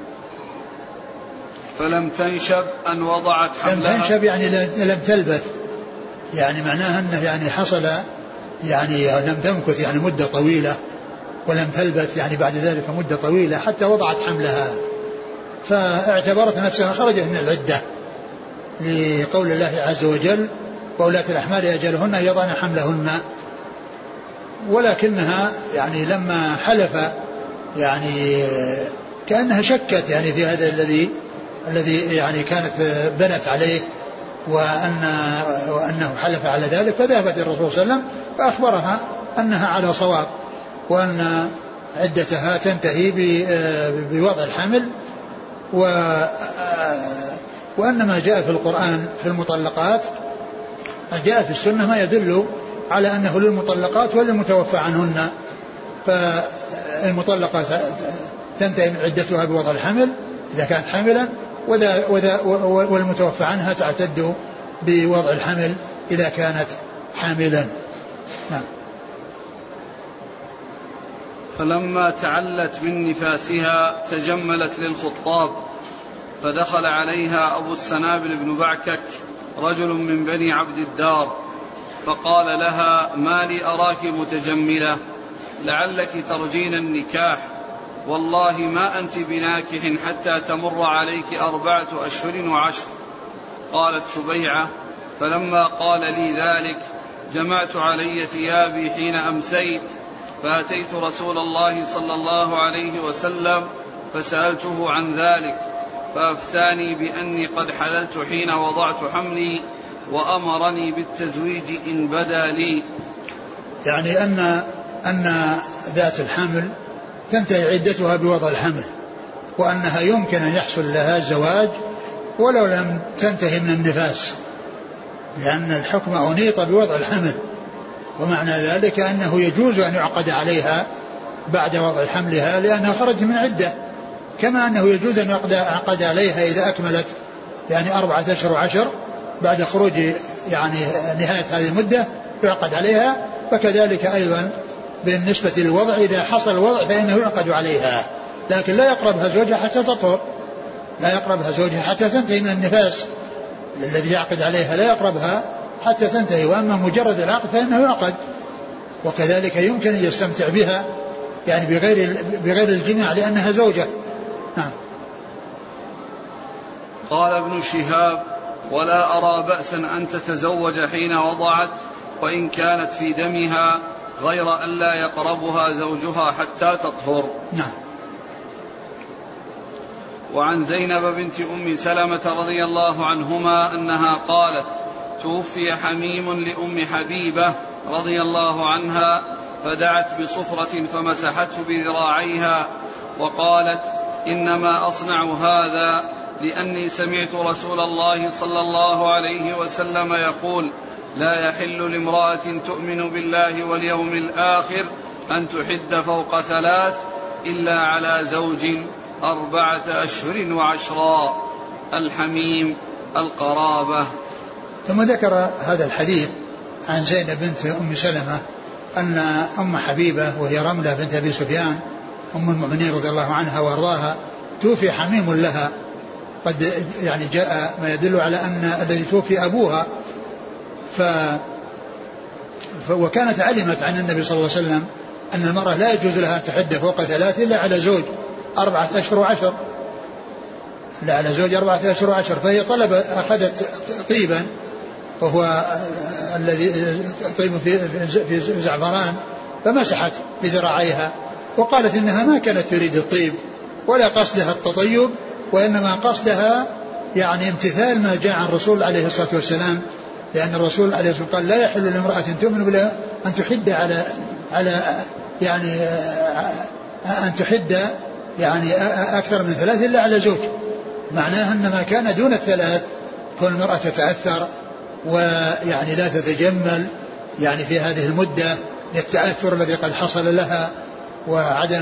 فلم تنشب أن وضعت حملها. لم تنشب يعني لم تلبث، يعني معناها أنه يعني حصل يعني لم تمكث يعني مدة طويلة، ولم تلبث يعني بعد ذلك مدة طويلة حتى وضعت حملها، فاعتبرت نفسها خرجت من العدة لقول الله عز وجل وولاة الأحمال أجلهن يضعن حملهن. ولكنها يعني لما حلف يعني كأنها شكت يعني في هذا الذي الذي يعني كانت بنت عليه، وأن وأنه حلف على ذلك، فذهبت الرسول صلى الله عليه وسلم فأخبرها أنها على صواب، وأن عدتها تنتهي بوضع الحمل، و وأن ما جاء في القرآن في المطلقات جاء في السنة ما يدل على أنه للمطلقات وللمتوفى عنهن. فالمطلقات تنتهي من عدتها بوضع الحمل إذا كانت حاملا، والمتوفى عنها تعتد بوضع الحمل إذا كانت حاملا. نعم. فلما تعلت من نفاسها تجملت للخطاب، فدخل عليها أبو السنابل بن بعكك رجل من بني عبد الدار فقال لها: ما لي أراك متجملة، لعلك ترجين النكاح، والله ما أنت بناكح حتى تمر عليك أربعة أشهر وعشر. قالت سبيعة: فلما قال لي ذلك جمعت علي ثيابي حين أمسيت، فأتيت رسول الله صلى الله عليه وسلم فسألته عن ذلك، فأفتاني بأني قد حللت حين وضعت حملي، وأمرني بالتزويج إن بدا لي. يعني أن أن ذات الحمل تنتهي عدتها بوضع الحمل، وأنها يمكن أن يحصل لها الزواج ولو لم تنتهي من النفاس، لأن الحكم أنيط بوضع الحمل، ومعنى ذلك أنه يجوز أن يعقد عليها بعد وضع حملها لأنها خرجت من عدة، كما أنه يجوز أن يعقد عليها إذا أكملت يعني أربعة أشهر وعشر بعد خروج يعني نهاية هذه المدة يعقد عليها. فكذلك أيضا بالنسبة للوضع إذا حصل الوضع فإنه يعقد عليها، لكن لا يقربها زوجها حتى تطهر، لا يقربها زوجها حتى تنتهي من النفاس، الذي يعقد عليها لا يقربها حتى تنتهي، وأما مجرد العقد فإنه يعقد. وكذلك يمكن أن يستمتع بها يعني بغير بغير الجماع لأنها زوجة. نعم. قال ابن شهاب: ولا أرى بأسا أن تتزوج حين وضعت وإن كانت في دمها، غير أن لا يقربها زوجها حتى تطهر. نعم. وعن زينب بنت أم سلمة رضي الله عنهما أنها قالت: توفي حميم لأم حبيبة رضي الله عنها، فدعت بصفرة فمسحته بذراعيها وقالت: إنما أصنع هذا لأني سمعت رسول الله صلى الله عليه وسلم يقول: لا يحل لامرأة تؤمن بالله واليوم الآخر أن تحد فوق ثلاث إلا على زوج أربعة أشهر وعشرا. الحميم القرابة. ثم ذكر هذا الحديث عن زينب بنت أم سلمة أن أم حبيبة وهي رملة بنت أبي سفيان أم المؤمنين رضي الله عنها وأرضاها توفي حميم لها، قد يعني جاء ما يدل على أن الذي توفي أبوها، ف وكانت علمت عن النبي صلى الله عليه وسلم أن المرأة لا يجوز لها أن تحد فوق ثلاث إلا على زوج أربعة أشهر وعشر، لا على زوج أربعة أشهر وعشر. فهي طلب أخذت طيبا وهو الذي طيب في في زعفران فمسحت بذراعيها، وقالت إنها ما كانت تريد الطيب ولا قصدها التطيب، وإنما قصدها يعني امتثال ما جاء عن الرسول عليه الصلاة والسلام، لأن الرسول عليه الصلاة والسلام قال: لا يحل لامرأة تؤمن بالله أن تحد على على يعني أن تحد يعني أكثر من ثلاث إلا على زوج. معناها أن ما كان دون الثلاث كل المرأة تتأثر ويعني لا تتجمل يعني في هذه المدة للتأثر الذي قد حصل لها وعدم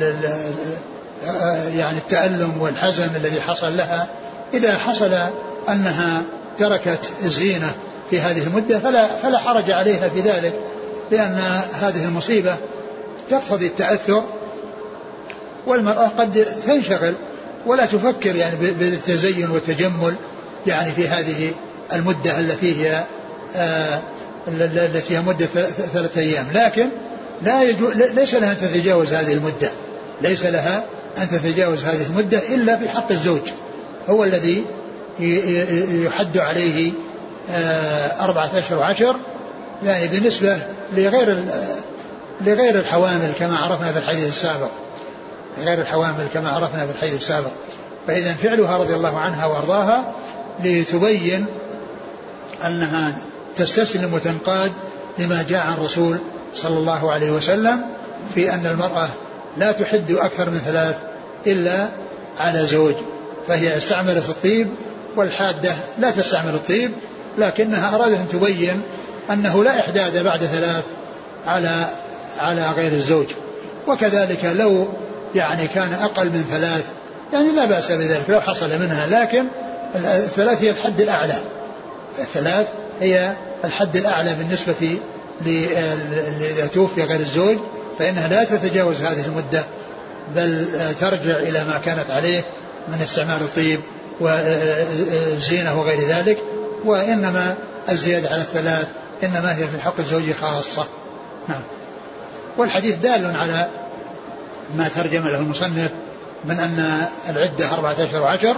يعني التألم والحزن الذي حصل لها. إذا حصل أنها تركت الزينة في هذه المدة فلا, فلا حرج عليها في ذلك، لأن هذه المصيبة تقتضي التأثر، والمرأة قد تنشغل ولا تفكر يعني بالتزين والتجمل يعني في هذه المدة التي هي آه التي هي مدة ثلاثة أيام، لكن لا يجو ليس لها أن تتجاوز هذه المدة، ليس لها أن تتجاوز هذه المدة إلا في حق الزوج، هو الذي يحد عليه آه أربعة أشهر وعشر، يعني بالنسبة لغير لغير الحوامل كما عرفنا في الحديث السابق، غير الحوامل كما عرفنا في الحديث السابق. فإذا فعلها رضي الله عنها وأرضاها لتبين أنها تستسلم وتنقاد لما جاء عن الرسول صلى الله عليه وسلم في أن المرأة لا تحد أكثر من ثلاث إلا على زوج. فهي استعملت الطيب، والحادة لا تستعمل الطيب، لكنها أرادت أن تبين أنه لا إحداد بعد ثلاث على على غير الزوج. وكذلك لو يعني كان أقل من ثلاث يعني لا بأس بذلك لو حصل منها، لكن الثلاث هي الحد الأعلى، الثلاث هي الحد الأعلى بالنسبة لإذا توفي غير الزوج، فإنها لا تتجاوز هذه المدة، بل ترجع إلى ما كانت عليه من استعمال الطيب والزينة وغير ذلك. وإنما الزيادة على الثلاث إنما هي في حق الزوج خاصة. نعم. والحديث دال على ما ترجم له المصنف من أن العدة أربعة أشهر وعشر،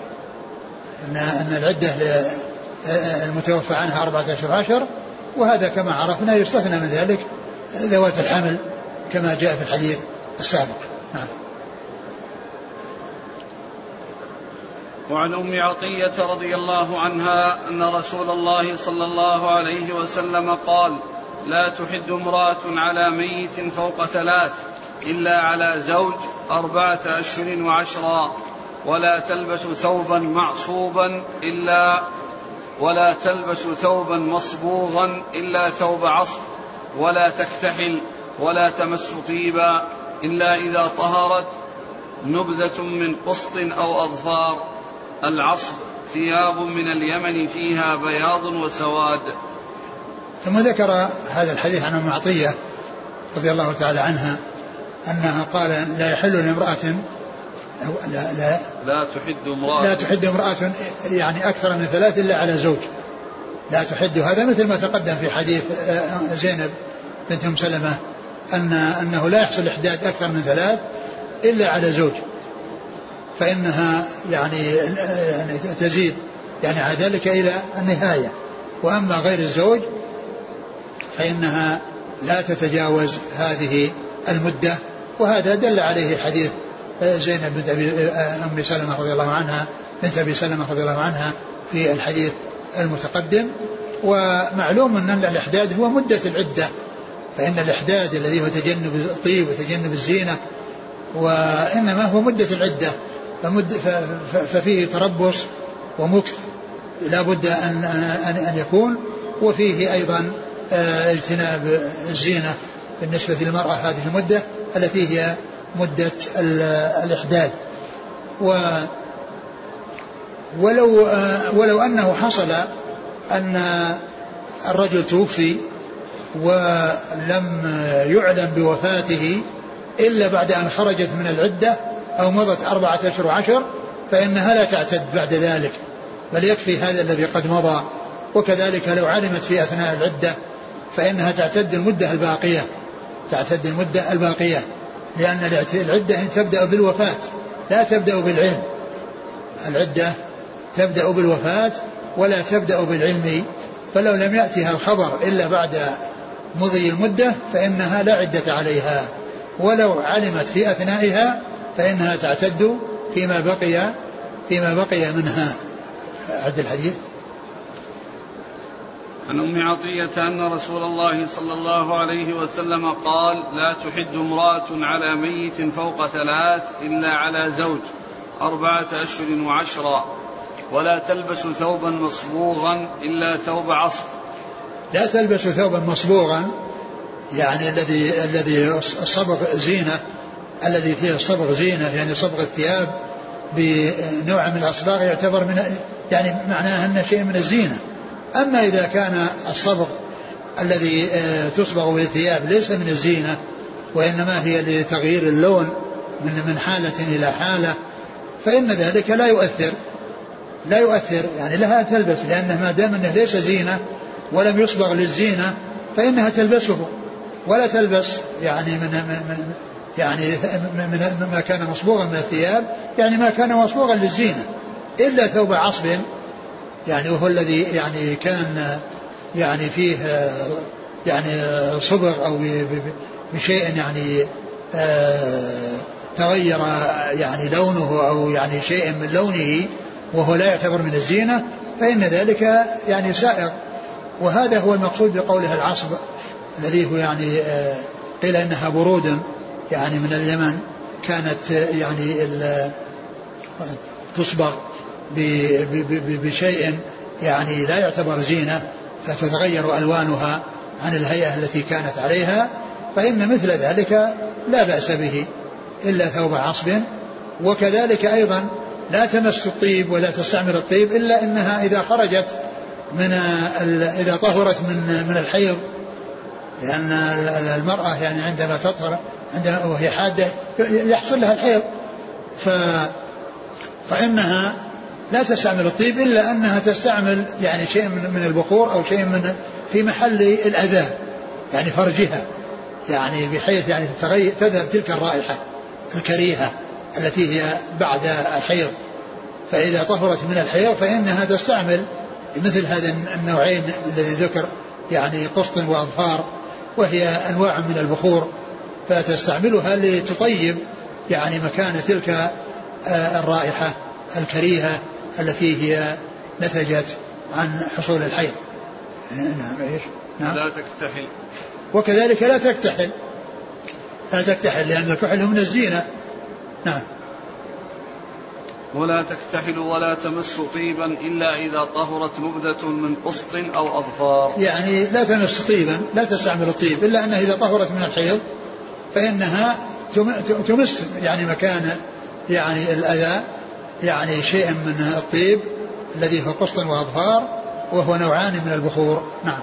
أن العدة المتوفى عنها أربعة أشهر وعشر، وهذا كما عرفنا يستثنى من ذلك ذوات الحمل كما جاء في الحديث السابق. نعم. وعن أم عطية رضي الله عنها أن رسول الله صلى الله عليه وسلم قال: لا تحد امرأة على ميت فوق ثلاث إلا على زوج أربعة أشهر وعشرا، ولا تلبس ثوبا معصوبا إلا ولا تلبس ثوبا مصبوغا إلا ثوب عصب، ولا تكتحل ولا تمس طيبا إلا إذا طهرت نبذة من قسط أو أظفار. العصب ثياب من اليمن فيها بياض وسواد. ثم ذكر هذا الحديث عن أم عطية رضي الله تعالى عنها أنها قال: لا يحل لامرأة لا, لا, لا تحد امرأة لا تحد امرأة يعني أكثر من ثلاث إلا على زوج. لا تحد، هذا مثل ما تقدم في حديث زينب بنت أم سلمة أن أنه لا يحصل إحداد أكثر من ثلاث إلا على زوج، فإنها يعني تزيد يعني على ذلك إلى النهاية. وأما غير الزوج فإنها لا تتجاوز هذه المدة، وهذا دل عليه حديث زينب بنت أم سلمة رضي الله عنها بنت أبي سلمة رضي الله عنها في الحديث المتقدم. ومعلوم أن الإحداد هو مدة العدة، فإن الإحداد الذي هو تجنب الطيب وتجنب الزينة وإنما هو مدة العدة، ففيه تربص ومكث لا بد أن, أن يكون، وفيه أيضا اجتناب الزينة بالنسبة للمرأة هذه المدة التي هي مدة الإحداد. ولو, ولو أنه حصل أن الرجل توفي ولم يعلم بوفاته إلا بعد أن خرجت من العدة أو مضت أربعة أشهر وعشر، فإنها لا تعتد بعد ذلك، بل يكفي هذا الذي قد مضى. وكذلك لو علمت في أثناء العدة فإنها تعتد المدة الباقية تعتد المدة الباقية لأن العدة تبدأ بالوفاة لا تبدأ بالعلم. العدة تبدأ بالوفاة ولا تبدأ بالعلم، فلو لم يأتها الخبر إلا بعد مضي المدة فإنها لا عدة عليها، ولو علمت في أثنائها فإنها تعتد فيما بقي فيما بقي منها. عد الحديث. عن أم عطية أن رسول الله صلى الله عليه وسلم قال: لا تحد امرأة على ميت فوق ثلاث إلا على زوج أربعة أشهر وعشرا، ولا تلبس ثوبا مصبوغا إلا ثوب عصب. لا تلبس ثوبا مصبوغا يعني الذي الذي الصبغ زينة، الذي فيه الصبغ زينة يعني صبغ الثياب بنوع من الأصباغ يعتبر من يعني معناه أن شيء من الزينة. أما إذا كان الصبغ الذي تصبغ به الثياب ليس من الزينة وإنما هي لتغيير اللون من من حالة إلى حالة فإن ذلك لا يؤثر لا يؤثر يعني لها تلبس، لأنه ما دام أنه ليس زينة ولم يصبغ للزينة فإنها تلبسه، ولا تلبس يعني من, من يعني من ما كان مصبوغا من الثياب يعني ما كان مصبوغا للزينة إلا ثوب عصب يعني وهو الذي يعني كان يعني فيه يعني صبغ أو بشيء يعني تغير يعني لونه أو يعني شيء من لونه وهو لا يعتبر من الزينة فإن ذلك يعني سائغ. وهذا هو المقصود بقوله العصب الذي هو يعني قيل إنها برود يعني من اليمن كانت يعني تصبغ بشيء يعني لا يعتبر زينة فتتغير ألوانها عن الهيئة التي كانت عليها، فإن مثل ذلك لا بأس به إلا ثوب عصب. وكذلك أيضا لا تمس الطيب ولا تستعمل الطيب إلا إنها إذا خرجت من إذا طهرت من من الحيض، لأن المرأة يعني عندما تطهر عندما وهي حادة يحصل لها الحيض، ف فإنها لا تستعمل الطيب إلا أنها تستعمل يعني شيء من البخور أو شيء من في محل الأذى يعني فرجها، يعني بحيث يعني تذهب تلك الرائحة الكريهة التي هي بعد الحيض. فإذا طهرت من الحيض فإنها تستعمل مثل هذا النوعين الذي ذكر يعني قسط وأظفار، وهي أنواع من البخور، فتستعملها لتطيب يعني مكان تلك الرائحة الكريهة التي هي نتجت عن حصول الحيض. نعم ايش؟ نعم. لا تكتحل. وكذلك لا تكتحل، لا تكتحل لأن الكحل من الزينة. نعم. ولا تكتحل ولا تمس طيبا إلا إذا طهرت نبذة من قسط أو أظفار. يعني لا تمس طيبا، لا تستعمل الطيب إلا أنها إذا طهرت من الحيض فإنها تمس يعني مكان يعني الأذى يعني شيء من الطيب الذي هو قسط وأظفار، وهو نوعان من البخور. نعم.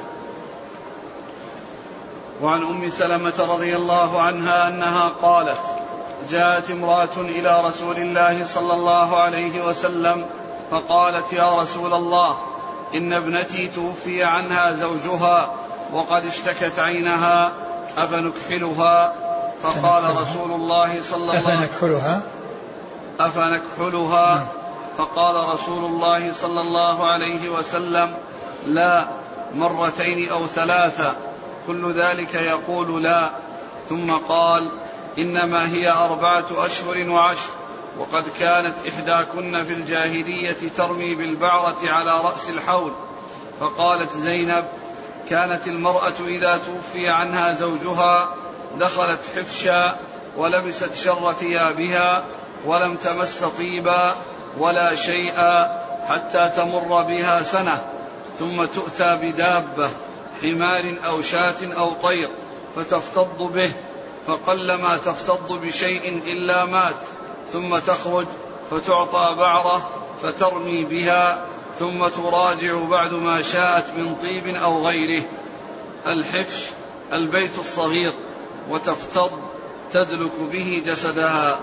وعن أم سلمة رضي الله عنها أنها قالت: جاءت امرأة إلى رسول الله صلى الله عليه وسلم فقالت: يا رسول الله، إن ابنتي توفي عنها زوجها وقد اشتكت عينها أفنكحلها؟ فقال رسول الله صلى الله عليه وسلم: أفنكحلها؟ فقال رسول الله صلى الله عليه وسلم: لا، مرتين أو ثلاثة، كل ذلك يقول لا. ثم قال: إنما هي أربعة أشهر وعشر، وقد كانت إحداكن في الجاهلية ترمي بالبعرة على رأس الحول. فقالت زينب: كانت المرأة إذا توفي عنها زوجها دخلت حفشا ولبست شر ثيابها ولم تمس طيبا ولا شيئا حتى تمر بها سنة، ثم تؤتى بدابة حمار أو شاة أو طير فتفتض به، فقلما تفتض بشيء إلا مات، ثم تخرج فتعطى بعرة فترمي بها، ثم تراجع بعد ما شاءت من طيب أو غيره. الحفش البيت الصغير، وتفتض تدلك به جسدها.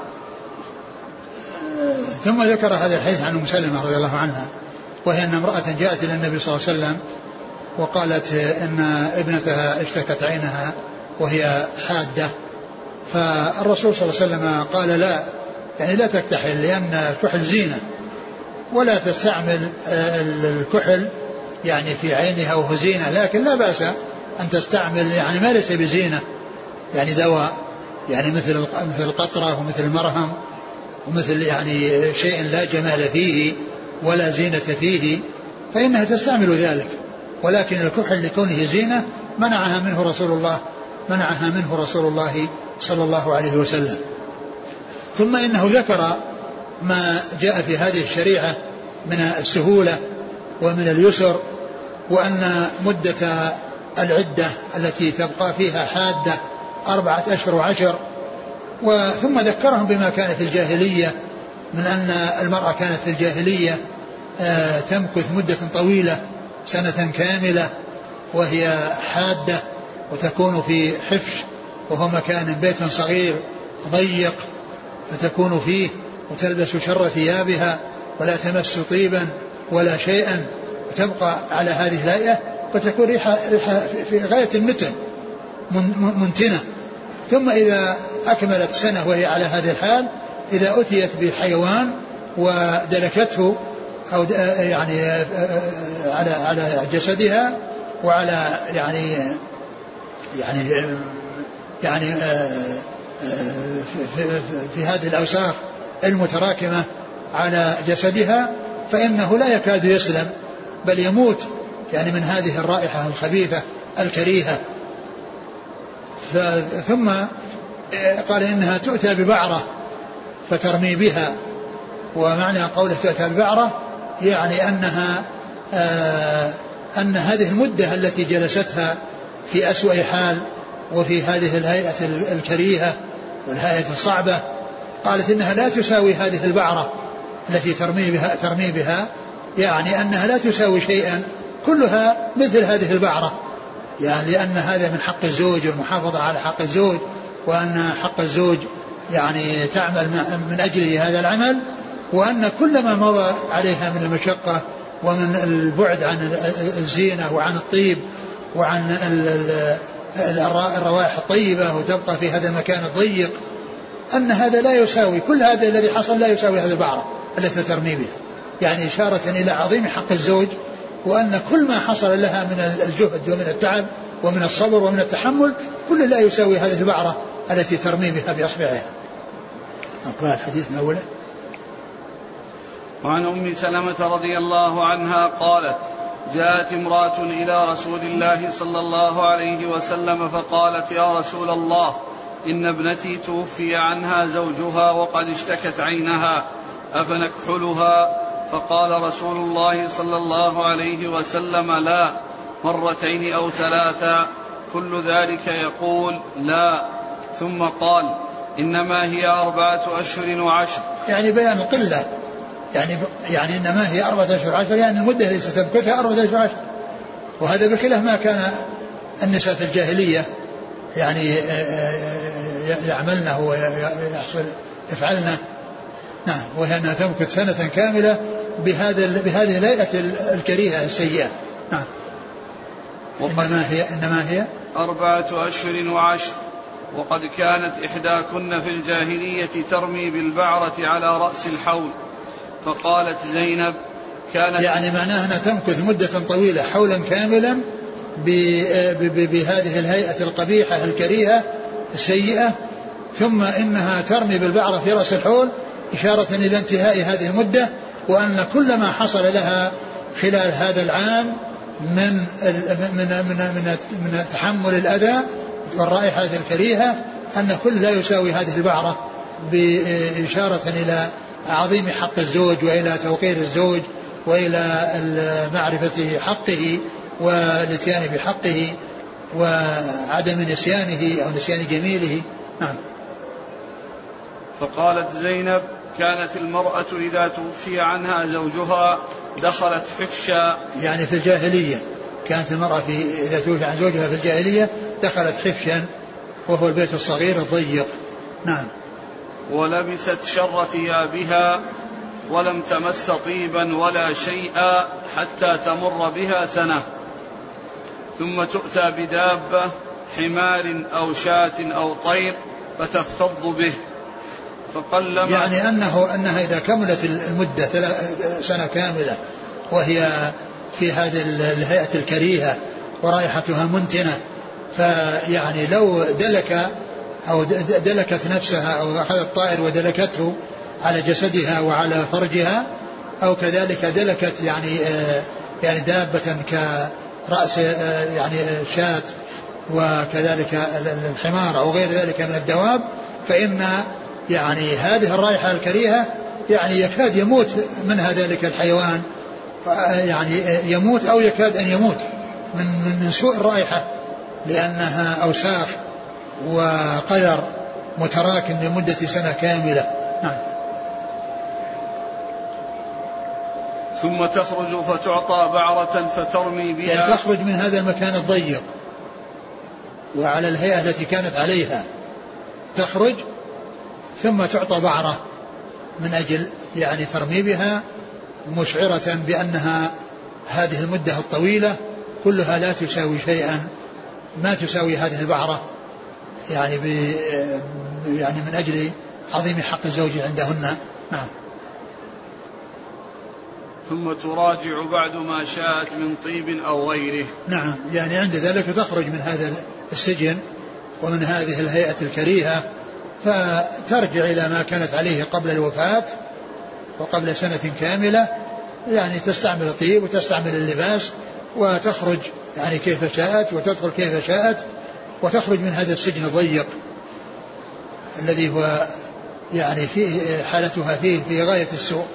ثم ذكر هذا الحديث عن أم سلمة رضي الله عنها، وهي أن امرأة جاءت إلى النبي صلى الله عليه وسلم وقالت إن ابنتها اشتكت عينها وهي حادة، فالرسول صلى الله عليه وسلم قال: لا، يعني لا تكتحل، لأن الكحل زينة، ولا تستعمل الكحل يعني في عينها وهو زينة، لكن لا بأس أن تستعمل يعني ما ليس بزينة، يعني دواء يعني مثل مثل القطرة ومثل المرهم ومثل يعني شيء لا جمال فيه ولا زينة فيه، فإنها تستعمل ذلك. ولكن الكحل لكونه زينة منعها منه رسول الله منعها منه رسول الله صلى الله عليه وسلم. ثم إنه ذكر ما جاء في هذه الشريعة من السهولة ومن اليسر، وأن مدة العدة التي تبقى فيها حادة أربعة أشهر وعشر. وثم ذكرهم بما كان في الجاهلية من أن المرأة كانت في الجاهلية تمكث مدة طويلة سنة كاملة وهي حادة، وتكون في حفش وهو مكان بيت صغير ضيق فتكون فيه، وتلبس شر ثيابها ولا تمس طيبا ولا شيئا، وتبقى على هذه الهيئة، فتكون ريحة, ريحة في غاية النتن منتنة. ثم إذا أكملت سنة وهي على هذه الحال، إذا أتيت بحيوان ودلكته أو يعني على على جسدها وعلى يعني يعني يعني في, في هذه الأوساخ المتراكمة على جسدها، فإنه لا يكاد يسلم بل يموت يعني من هذه الرائحة الخبيثة الكريهة. ثم قال إنها تؤتى ببعرة فترمي بها، ومعنى قوله تؤتى البعرة يعني أنها آه أن هذه المدة التي جلستها في أسوأ حال وفي هذه الهيئة الكريهة والهيئة الصعبة، قالت إنها لا تساوي هذه البعرة التي ترمي بها, ترمي بها يعني أنها لا تساوي شيئا، كلها مثل هذه البعرة، يعني لأن هذا من حق الزوج والمحافظة على حق الزوج، وأن حق الزوج يعني تعمل من أجله هذا العمل، وأن كل ما مضى عليها من المشقة ومن البعد عن الزينة وعن الطيب وعن الروائح الطيبة وتبقى في هذا المكان الضيق، أن هذا لا يساوي، كل هذا الذي حصل لا يساوي هذه البعرة التي ترمي بها، يعني إشارة إلى عظيم حق الزوج، وأن كل ما حصل لها من الجهد ومن التعب ومن الصبر ومن التحمل كل لا يساوي هذه البعرة التي ترمي بها بأصبعها. أقرأ الحديث من أوله. وعن أم سلمة رضي الله عنها قالت: جاءت امرأة إلى رسول الله صلى الله عليه وسلم فقالت: يا رسول الله، إن ابنتي توفي عنها زوجها وقد اشتكت عينها، أفنكحلها؟ فقال رسول الله صلى الله عليه وسلم: لا، مرتين أو ثلاثا، كل ذلك يقول لا. ثم قال: إنما هي أربعة أشهر وعشر، يعني بيان القلة، يعني يعني إنما هي أربعة أشهر وعشر، يعني المدة التي ستمكثها أربعة أشهر وعشر، وهذا بخلاف ما كان النساء في الجاهلية يعني يعملنه ويحصل يفعلنه، نعم، وهي أنها تمكث سنة كاملة بهذا بهذه الهيئة الكريهة السيئة، نعم. إنما هي إنما هي أربعة أشهر وعشر، وقد كانت إحداكن في الجاهلية ترمي بالبعرة على رأس الحول. فقالت زينب: كانت يعني معناها أنها تمكث مدة طويلة حولا كاملا بهذه الهيئة القبيحة الكريهة السيئة، ثم إنها ترمي بالبعرة في رأس الحول إشارة إلى انتهاء هذه المدة، وأن كل ما حصل لها خلال هذا العام من من من من, من تحمل الأذى والرائحة الكريهة أن كل لا يساوي هذه البعرة، بإشارة إلى عظيم حق الزوج وإلى توقير الزوج وإلى معرفة حقه والاتيان بحقه وعدم نسيانه أو نسيان جميله، نعم. فقالت زينب: كانت المرأة إذا توفي عنها زوجها دخلت حفشا، يعني في الجاهلية كانت المرأة في إذا توفي عن زوجها في الجاهلية دخلت حفشا، وهو البيت الصغير الضيق، نعم. ولبست شر ثيابها ولم تمس طيبا ولا شيئا حتى تمر بها سنة، ثم تؤتى بدابة حمار أو شاة أو طير فتفتض به، فقلما يعني أنه أنها إذا كملت المدة سنة كاملة وهي في هذه الهيئة الكريهة ورائحتها منتنة، فيعني لو دلك أو دلكت نفسها أو أخذت طائر ودلكته على جسدها وعلى فرجها، أو كذلك دلكت يعني يعني دابة كرأس يعني شاة وكذلك الحمار أو غير ذلك من الدواب، فإن يعني هذه الرائحة الكريهة يعني يكاد يموت منها ذلك الحيوان، يعني يموت أو يكاد أن يموت من من سوء الرائحة، لأنها أوساخ وقذر متراكم لمدة سنة كاملة، نعم. ثم تخرج فتعطى بعرة فترمي بها، يعني تخرج من هذا المكان الضيق وعلى الهيئة التي كانت عليها، تخرج ثم تعطى بعرة من أجل يعني ترمي بها، مشعرة بأنها هذه المدة الطويلة كلها لا تساوي شيئا، ما تساوي هذه البعرة، يعني يعني من أجل عظيم حق الزوج عندهن، نعم. ثم تراجع بعد ما شاءت من طيب أو غيره، نعم، يعني عند ذلك تخرج من هذا السجن ومن هذه الهيئة الكريهة، فترجع إلى ما كانت عليه قبل الوفاة وقبل سنة كاملة، يعني تستعمل الطيب وتستعمل اللباس وتخرج يعني كيف شاءت وتدخل كيف شاءت، وتخرج من هذا السجن الضيق الذي هو يعني في حالتها فيه في غاية السوء.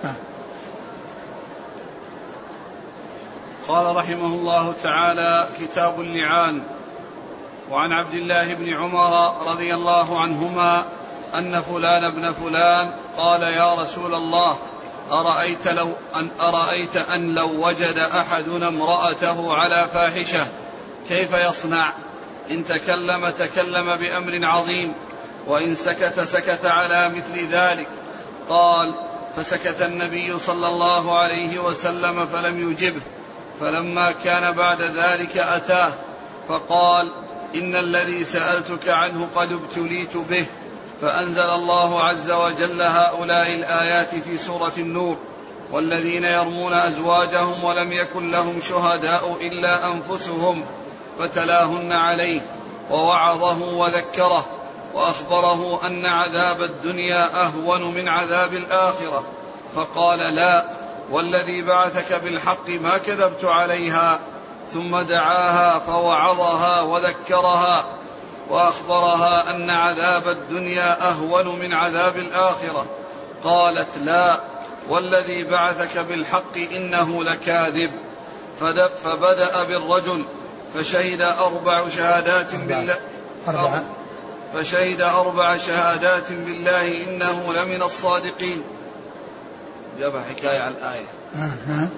قال رحمه الله تعالى: كتاب اللعان. وعن عبد الله بن عمر رضي الله عنهما أن فلان بن فلان قال: يا رسول الله، أرأيت, لو أن أرأيت أن لو وجد أحدنا امرأته على فاحشة كيف يصنع؟ إن تكلم تكلم بأمر عظيم، وإن سكت سكت على مثل ذلك. قال: فسكت النبي صلى الله عليه وسلم فلم يجبه. فلما كان بعد ذلك أتاه فقال: إن الذي سألتك عنه قد ابتليت به. فأنزل الله عز وجل هؤلاء الآيات في سورة النور: والذين يرمون أزواجهم ولم يكن لهم شهداء إلا أنفسهم فتلاهن عليه ووعظه وذكره وأخبره أن عذاب الدنيا أهون من عذاب الآخرة. فقال: لا، والذي بعثك بالحق ما كذبت عليها. ثم دعاها فوعظها وذكرها وأخبرها أن عذاب الدنيا أهون من عذاب الآخرة. قالت: لا، والذي بعثك بالحق إنه لكاذب. فبدأ بالرجل فشهد أربع شهادات بالله أربع فشهد أربع شهادات بالله إنه لمن الصادقين. جاب حكاية على الآية. نعم.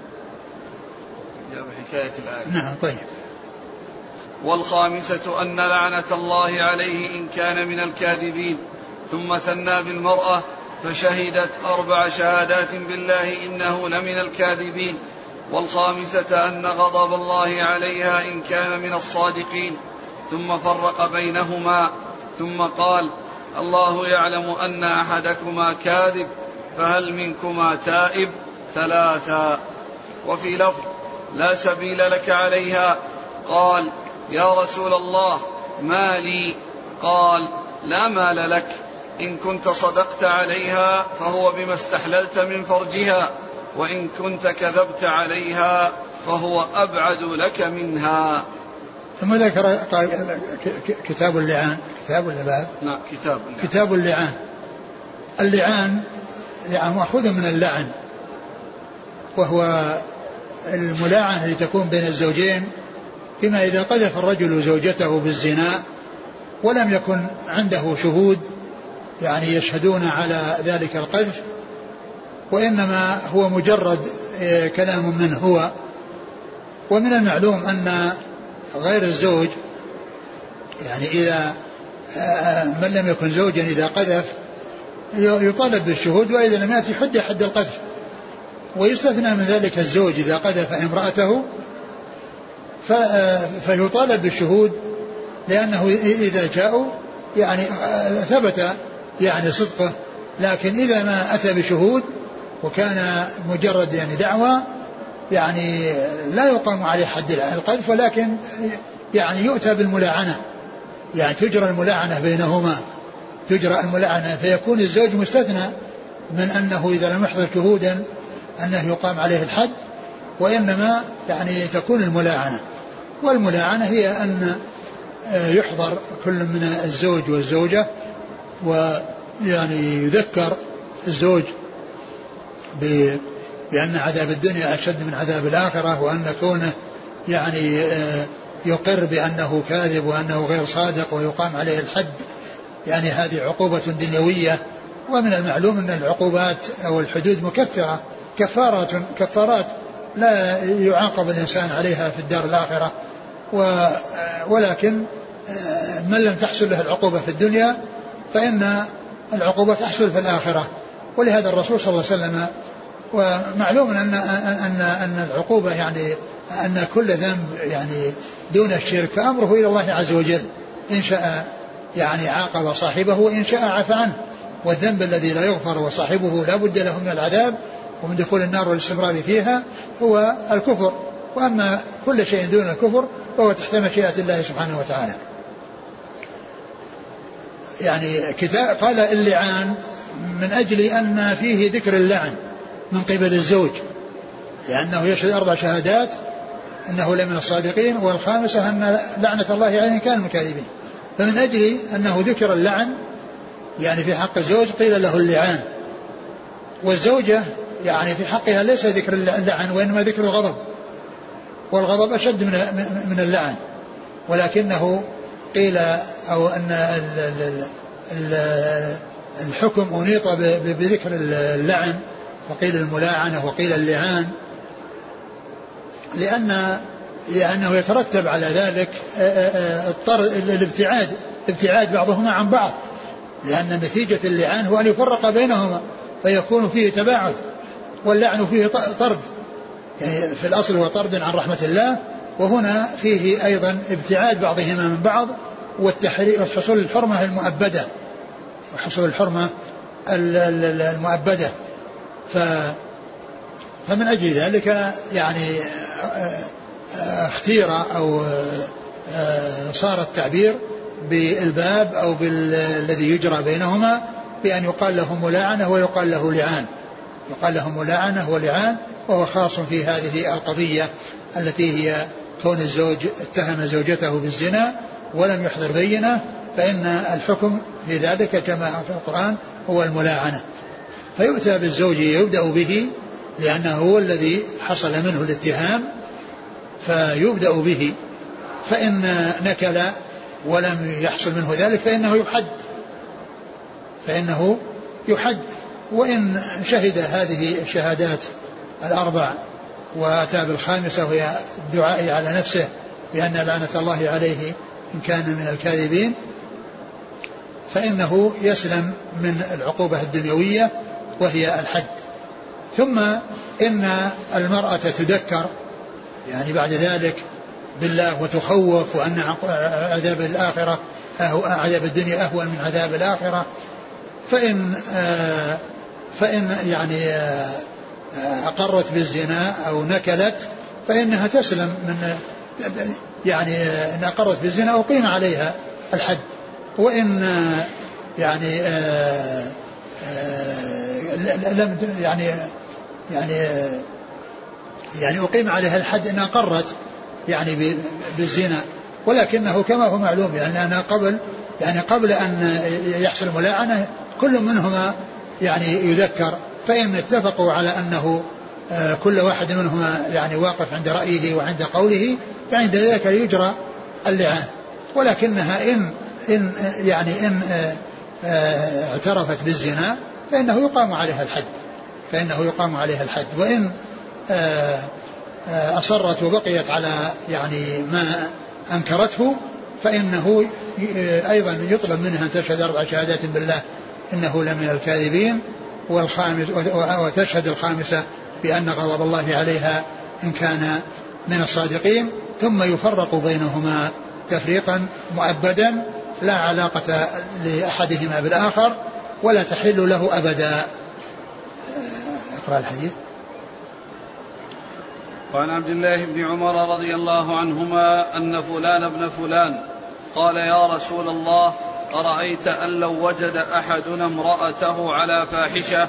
جاب حكاية الآية. نعم. طيب. والخامسة أن لعنة الله عليه إن كان من الكاذبين. ثم ثنى بالمرأة فشهدت أربع شهادات بالله إنه لمن الكاذبين. والخامسة أن غضب الله عليها إن كان من الصادقين. ثم فرق بينهما ثم قال: الله يعلم أن أحدكما كاذب، فهل منكما تائب؟ ثلاثا. وفي لفظ: لا سبيل لك عليها. قال: يا رسول الله، ما لي؟ قال: لا مال لك، إن كنت صدقت عليها فهو بما استحللت من فرجها، وإن كنت كذبت عليها فهو أبعد لك منها. ثم ذكر قال كتاب اللعان. كتاب ولا باب؟ نعم، كتاب اللعان. كتاب اللعان. اللعان يعني مأخوذ من اللعن، وهو الملاعنة التي تكون بين الزوجين فيما إذا قذف الرجل زوجته بالزنا ولم يكن عنده شهود يعني يشهدون على ذلك القذف، وإنما هو مجرد كلام منه هو. ومن المعلوم أن غير الزوج يعني إذا من لم يكن زوجا إذا قذف يطالب بالشهود، وإذا لم يأتي حد حد القذف. ويستثنى من ذلك الزوج إذا قذف امرأته فيطالب بالشهود، لأنه إذا جاءوا يعني ثبت يعني صدقه. لكن إذا ما أتى بشهود وكان مجرد يعني دعوة يعني لا يقام عليه حد القذف، ولكن يعني يؤتى بالملاعنة، يعني تجرى الملاعنة بينهما، تجرى الملاعنة، فيكون الزوج مستثنى من أنه إذا لم يحضر شهودا أنه يقام عليه الحد، وإنما يعني تكون الملاعنة. والملاعنة هي أن يحضر كل من الزوج والزوجة ويعني يذكر الزوج بأن عذاب الدنيا أشد من عذاب الآخرة، وأن كونه يعني يقر بأنه كاذب وأنه غير صادق ويقام عليه الحد، يعني هذه عقوبة دنيوية. ومن المعلوم أن العقوبات أو الحدود مكفرة كفارات كفارات لا يعاقب الإنسان عليها في الدار الآخرة، ولكن من لم تحصل له العقوبة في الدنيا فإن العقوبة تحصل في الآخرة. ولهذا الرسول صلى الله عليه وسلم، ومعلوم أن أن أن العقوبة يعني أن كل ذنب يعني دون الشرك فأمره إلى الله عز وجل، إن شاء يعني عاقب صاحبه وإن شاء عفى عنه. والذنب الذي لا يغفر وصاحبه لا بد له من العذاب ومن دخول النار والاستمرار فيها هو الكفر. وأما كل شيء دون الكفر فهو تحت مشيئة الله سبحانه وتعالى. يعني كتاب قال اللعان من أجل أن فيه ذكر اللعن من قبل الزوج، لأنه يشهد أربع شهادات أنه لمن الصادقين، والخامسة أن لعنة الله عليه كان من الكاذبين. فمن أجل أنه ذكر اللعن يعني في حق الزوج قيل له اللعان، والزوجة يعني في حقها ليس ذكر اللعن وإنما ذكر الغضب، والغضب أشد من من اللعن، ولكنه قيل أو أن الحكم أنيط بذكر اللعن وقيل الملاعنة وقيل اللعان، لأن لأنه يترتب على ذلك الابتعاد ابتعاد بعضهما عن بعض، لأن نتيجة اللعان هو أن يفرق بينهما فيكون فيه تباعد، واللعن فيه طرد، يعني في الأصل هو طرد عن رحمة الله، وهنا فيه أيضا ابتعاد بعضهما من بعض وحصول الحرمة المؤبدة وحصول الحرمة المؤبدة. ف فمن أجل ذلك يعني اختير أو صار التعبير بالباب أو بالذي يجرى بينهما بأن يقال له ملاعنة ويقال له لعان، يقال له ملاعنة ولعان، وهو خاص في هذه القضية التي هي كون الزوج اتهم زوجته بالزنا ولم يحضر بينة، فإن الحكم في ذلك كما في القرآن هو الملاعنة. فيؤتى بالزوج يبدأ به لأنه هو الذي حصل منه الاتهام، فيبدأ به، فإن نكل ولم يحصل منه ذلك فإنه يحد فإنه يحد وإن شهد هذه الشهادات الأربع وأتى بالخامسة وهي الدعاء على نفسه بأن لعنة الله عليه إن كان من الكاذبين، فإنه يسلم من العقوبة الدنيوية وهي الحد. ثم إن المرأة تذكر يعني بعد ذلك بالله وتخوف، وأن عذاب الآخرة عذاب الدنيا أهون من عذاب الآخرة، فإن فإن يعني أقرت بالزنا أو نكلت فإنها تسلم من يعني إن أقرت بالزنا أقيم عليها الحد، وإن يعني لم يعني يعني يعني أقيم عليها الحد إن أقرت يعني بالزنا، ولكنه كما هو معلوم يعني أنا قبل يعني قبل أن يحصل ملاعنة كل منهما يعني يذكر، فإن اتفقوا على أنه كل واحد منهما يعني واقف عند رأيه وعند قوله فعند ذلك يجرى اللعان، ولكنها إن إن يعني إن اعترفت بالزنا فإنه يقام عليها الحد فإنه يقام عليها الحد وإن أصرت وبقيت على يعني ما أنكرته فإنه أيضا يطلب منها أن تشهد أربع شهادات بالله إنه لمن الكاذبين، والخامس وتشهد الخامسة بأن غضب الله عليها إن كان من الصادقين، ثم يفرق بينهما تفريقا مؤبدا لا علاقة لأحدهما بالآخر ولا تحل له أبدا. اقرأ الحديث. وعن عبد الله بن عمر رضي الله عنهما أن فلان ابن فلان قال يا رسول الله أرأيت أن لو وجد أحدنا امرأته على فاحشة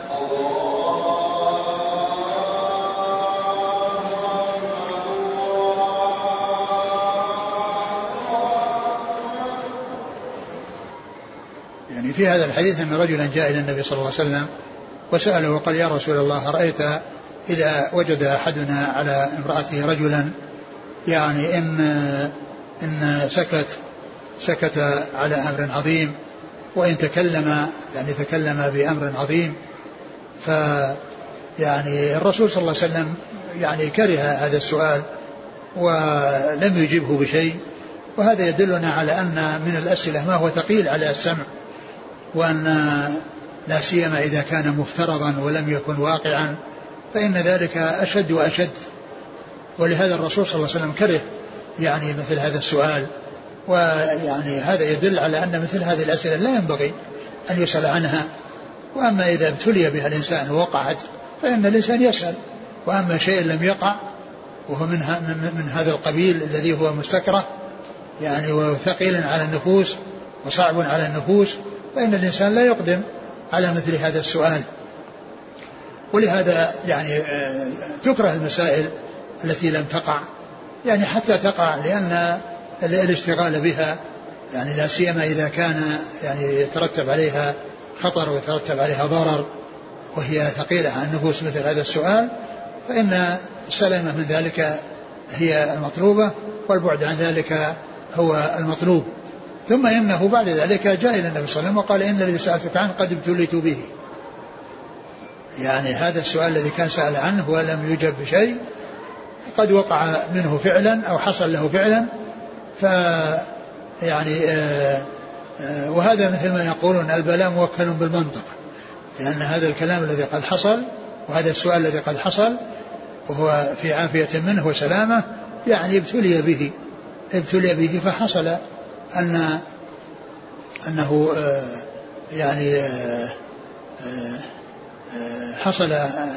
يعني في هذا الحديث أن رجلا جاء إلى النبي صلى الله عليه وسلم وسأله وقال يا رسول الله أرأيت إذا وجد أحدنا على امرأته رجلا يعني إن إن سكت سكت على أمر عظيم وإن تكلم يعني تكلم بأمر عظيم، ف يعني الرسول صلى الله عليه وسلم يعني كره هذا السؤال ولم يجبه بشيء، وهذا يدلنا على أن من الأسئلة ما هو ثقيل على السمع، وأن لا سيما إذا كان مفترضا ولم يكن واقعا فإن ذلك أشد وأشد، ولهذا الرسول صلى الله عليه وسلم كره يعني مثل هذا السؤال، ويعني هذا يدل على أن مثل هذه الأسئلة لا ينبغي أن يسأل عنها. وأما إذا ابتلي بها الإنسان ووقعت فإن الإنسان يسأل، وأما شيء لم يقع وهو من, من هذا القبيل الذي هو مستكره يعني وثقيل على النفوس وصعب على النفوس فإن الإنسان لا يقدم على مثل هذا السؤال. ولهذا يعني تكره المسائل التي لم تقع يعني حتى تقع، لأن الاشتغال بها يعني لا سيما إذا كان يعني يترتب عليها خطر ويترتب عليها ضرر وهي ثقيلة عن النفوس مثل هذا السؤال، فإن السلامة من ذلك هي المطلوبة والبعد عن ذلك هو المطلوب. ثم إنه بعد ذلك جاء إلى النبي صلى الله عليه وسلم وقال إن الذي سألتك عنه قد ابتليت به، يعني هذا السؤال الذي كان سأل عنه ولم يجب بشيء قد وقع منه فعلا أو حصل له فعلا. ف يعني آآ آآ وهذا مثل ما يقولون البلاء موكل بالمنطق، لأن هذا الكلام الذي قد حصل وهذا السؤال الذي قد حصل وهو في عافية منه وسلامة يعني ابتلي به ابتلي به فحصل أن أنه يعني حصل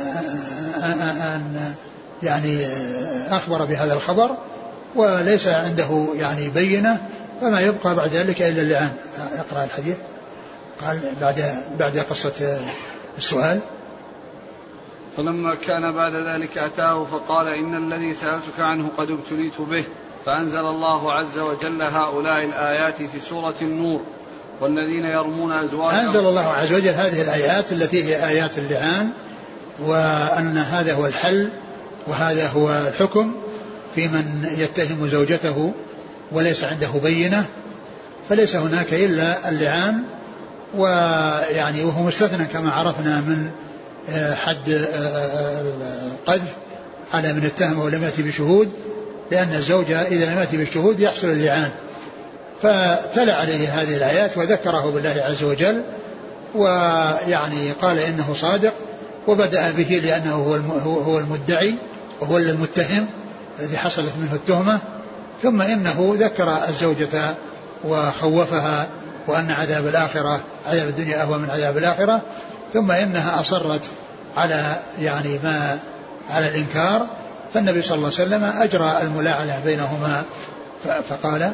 أن يعني أخبر بهذا الخبر وليس عنده يعني بينة، فما يبقى بعد ذلك إلا اللعان. اقرأ الحديث. قال بعد بعد قصة السؤال: فلما كان بعد ذلك أتاه فقال إن الذي سألتك عنه قد ابتليت به، فأنزل الله عز وجل هؤلاء الآيات في سورة النور: والذين يرمون أزواجهم. أنزل الله عز وجل هذه الآيات التي هي آيات اللعان، وأن هذا هو الحل وهذا هو الحكم في من يتهم زوجته وليس عنده بينة، فليس هناك إلا اللعان، ويعني وهو مستثنى كما عرفنا من حد القذف على من اتهم ولم يأتي بشهود، لأن الزوجة إذا لم يأتي بالشهود يحصل اللعان. فتلا عليه هذه الآيات وذكره بالله عز وجل، ويعني قال إنه صادق وبدأ به لأنه هو المدعي وهو المتهم الذي حصلت منه التهمة، ثم إنه ذكر الزوجة وخوفها وأن عذاب الآخرة عذاب الدنيا أهوى من عذاب الآخرة، ثم إنها أصرت على يعني ما على الإنكار، فالنبي صلى الله عليه وسلم أجرى الملاعنة بينهما فقال: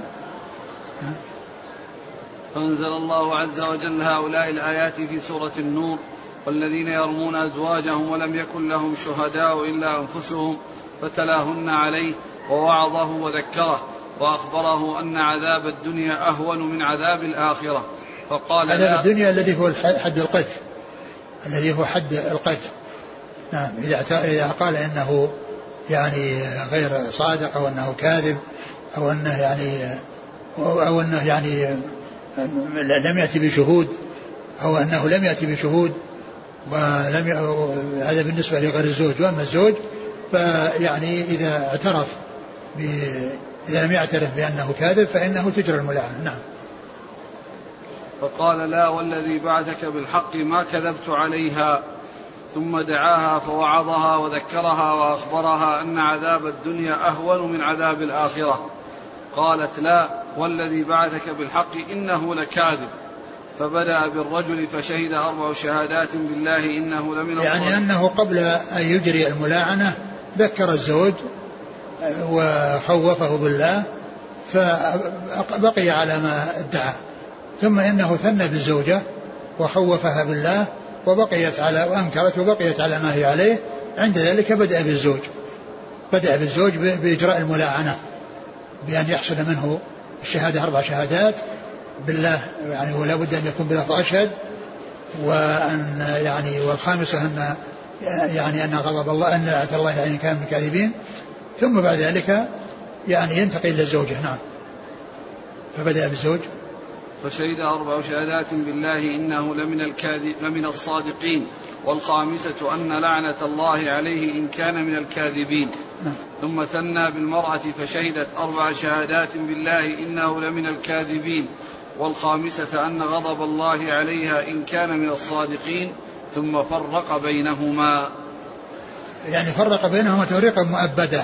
فأنزل الله عز وجل هؤلاء الآيات في سورة النور: والذين يرمون أزواجهم ولم يكن لهم شهداء إلا أنفسهم فتلاهن عليه ووعظه وذكره وأخبره أن عذاب الدنيا أهون من عذاب الآخرة، فقال: عذاب الدنيا الذي هو حد القذف الذي هو حد القذف. نعم. إذا قال إنه يعني غير صادق أو أنه كاذب أو أنه يعني أو أنه يعني لم يأتي بشهود أو أنه لم يأتي بشهود ولم ي... هذا بالنسبة لغير الزوج. وأما الزوج فيعني إذا اعترف ب... إذا لم يعترف بأنه كاذب فإنه تجرى الملاعنة. نعم. فقال: لا والذي بعثك بالحق ما كذبت عليها. ثم دعاها فوعظها وذكرها وأخبرها أن عذاب الدنيا أهون من عذاب الآخرة. قالت: لا والذي بعثك بالحق إنه لكاذب. فبدأ بالرجل فشهد أربع شهادات بالله إنه لمن الصادقين. يعني أنه قبل أن يجري الملاعنة ذكر الزوج وخوفه بالله فبقي على ما ادعى، ثم إنه ثنى بالزوجة وخوفها بالله وبقيت على وأنكرت وبقيت على ما هي عليه. عند ذلك بدأ بالزوج بدأ بالزوج بإجراء الملاعنة بأن يحصل منه الشهادة أربع شهادات بالله، يعني ولا بد أن يكون بلفظ أشهد، وأن يعني والخامسة أن يعني أن غضب الله أن لعنة الله يعني كان من الكاذبين، ثم بعد ذلك يعني ينتقل إلى الزوجة. نعم. فبدأ بالزوج فشهد أربع شهادات بالله إنه لمن الكاذب لمن الصادقين، والخامسة أن لعنة الله عليه إن كان من الكاذبين. نعم. ثم ثنى بالمرأة فشهدت أربع شهادات بالله إنه لمن الكاذبين، والخامسة أن غضب الله عليها إن كان من الصادقين، ثم فرق بينهما. يعني فرق بينهما تفريقا مؤبدا.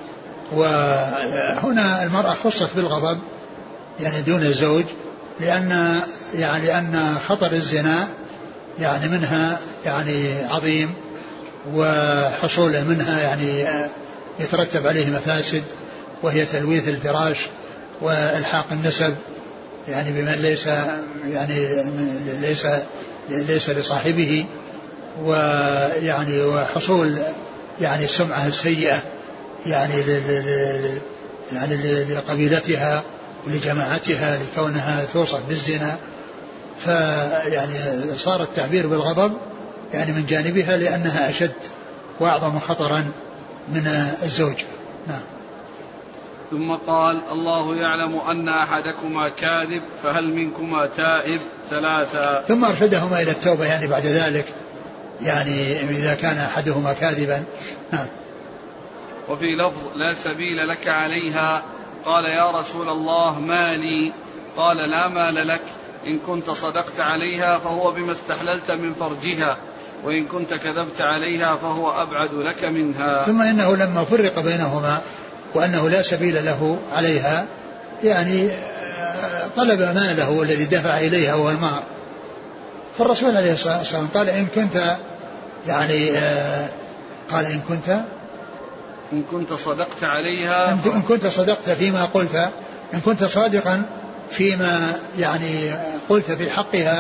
وهنا المرأة خصت بالغضب يعني دون الزوج، لأن يعني أن خطر الزنا يعني منها يعني عظيم، وحصوله منها يعني يترتب عليه مفاسد، وهي تلويث الفراش والحاق النسب يعني بمن ليس يعني ليس ليس لصاحبه، ويعني وحصول يعني السمعة السيئة يعني يعني لقبيلتها ولجماعتها لكونها توصف بالزنا، فيعني صار التعبير بالغضب يعني من جانبها لأنها أشد وأعظم خطرا من الزوج. نعم. ثم قال: الله يعلم أن أحدكما كاذب فهل منكما تائب؟ ثلاثة. ثم أرشدهما إلى التوبة يعني بعد ذلك، يعني إذا كان أحدهما كاذبا. نعم. وفي لفظ: لا سبيل لك عليها. قال: يا رسول الله ما لي؟ قال: لا مال لك، إن كنت صدقت عليها فهو بما استحللت من فرجها، وإن كنت كذبت عليها فهو أبعد لك منها. ثم إنه لما فرق بينهما وأنه لا سبيل له عليها يعني طلب ماله الذي دفع إليها وهو المهر، فالرسول عليه الصلاة والسلام قال: إن كنت يعني قال إن كنت إن كنت صدقت عليها إن كنت صدقت فيما قلت، إن كنت صادقا فيما يعني قلت في حقها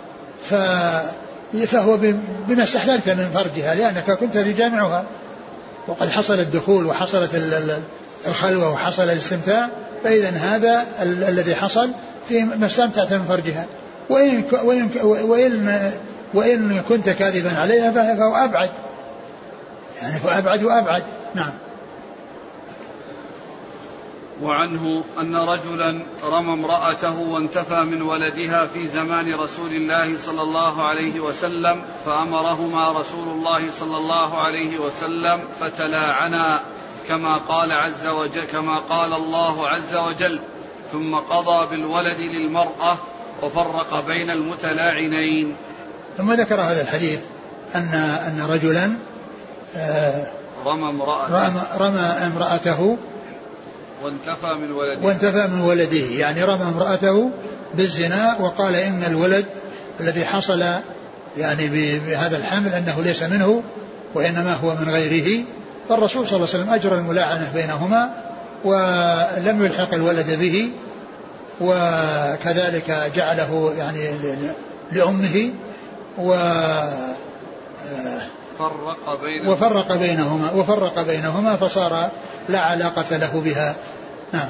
فهو بما استحللت من فرجها، لأنك كنت تجامعها وقد حصل الدخول وحصلت الخلوة وحصل الاستمتاع، فإذا هذا الذي حصل فيما استمتعت من فرجها. وإن, وإن, وإن, وإن كنت كاذبا عليها فهو أبعد، يعني فهو أبعد وأبعد. نعم. وعنه أن رجلا رمى امرأته وانتفى من ولدها في زمان رسول الله صلى الله عليه وسلم، فأمرهما رسول الله صلى الله عليه وسلم فتلاعنا كما قال عز وجل كما قال الله عز وجل، ثم قضى بالولد للمرأة وفرق بين المتلاعنين. ثم ذكر هذا الحديث أن أن رجلا رمى امرأته, رمى, رمى امرأته وانتفى من ولده وانتفى من ولده يعني رمى امرأته بالزنا، وقال إن الولد الذي حصل يعني بهذا الحمل أنه ليس منه وإنما هو من غيره. فالرسول صلى الله عليه وسلم أجرى الملاعنة بينهما ولم يلحق الولد به، وكذلك جعله يعني لأمه و فرق بينهما وفرق بينهما وفرق بينهما فصار لا علاقة له بها. نعم.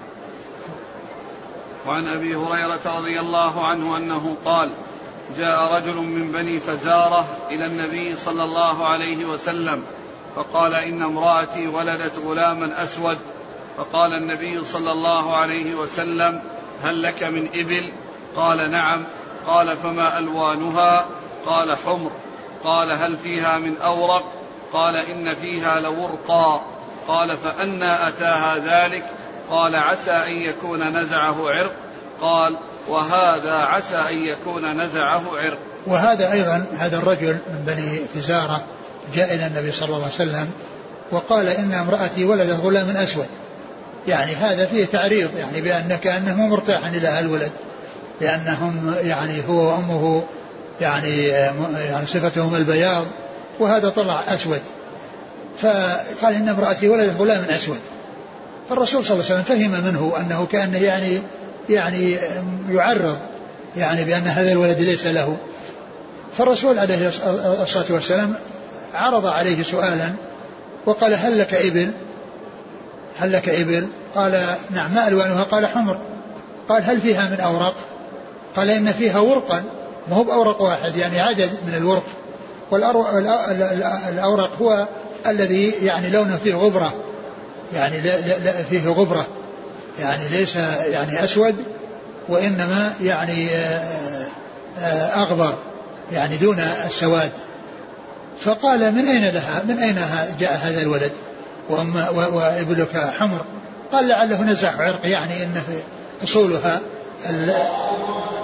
وعن أبي هريرة رضي الله عنه أنه قال: جاء رجل من بني فزارة إلى النبي صلى الله عليه وسلم فقال: إن امرأتي ولدت غلاما أسود. فقال النبي صلى الله عليه وسلم: هل لك من إبل؟ قال: نعم. قال: فما ألوانها؟ قال: حمر. قال: هل فيها من أورق؟ قال: إن فيها لورقا. قال: فأنى أتاها ذلك؟ قال: عسى أن يكون نزعه عرق. قال: وهذا عسى أن يكون نزعه عرق. وهذا أيضا هذا الرجل من بني فزارة جاء إلى النبي صلى الله عليه وسلم وقال: إن امرأتي ولدت غلام أسود. يعني هذا فيه تعريض يعني بأن كأنه مرتاح إلى الولد، لأنهم يعني هو وأمه يعني, يعني صفتهم البياض وهذا طلع أسود، فقال: إن امرأتي ولدت غلام أسود. فالرسول صلى الله عليه وسلم فهم منه أنه كأنه يعني يعني يعرض يعني بأن هذا الولد ليس له. فالرسول عليه الصلاة والسلام عرض عليه سؤالا وقال: هل لك إبل؟ هل لك إبل؟ قال: نعم. ما ألوانها؟ قال: حمر. قال: هل فيها من أورق؟ قال: إن فيها ورقا، ما هو بأورق واحد يعني عدد من الورق، والأورق هو الذي يعني لونه فيه غبرة، يعني لا لا فيه غبرة يعني ليس يعني أسود وإنما يعني أغبر يعني دون السواد. فقال: من أين لها من أين جاء هذا الولد وإبلك حمر؟ قال: لعله نزع عرق، يعني إن أصولها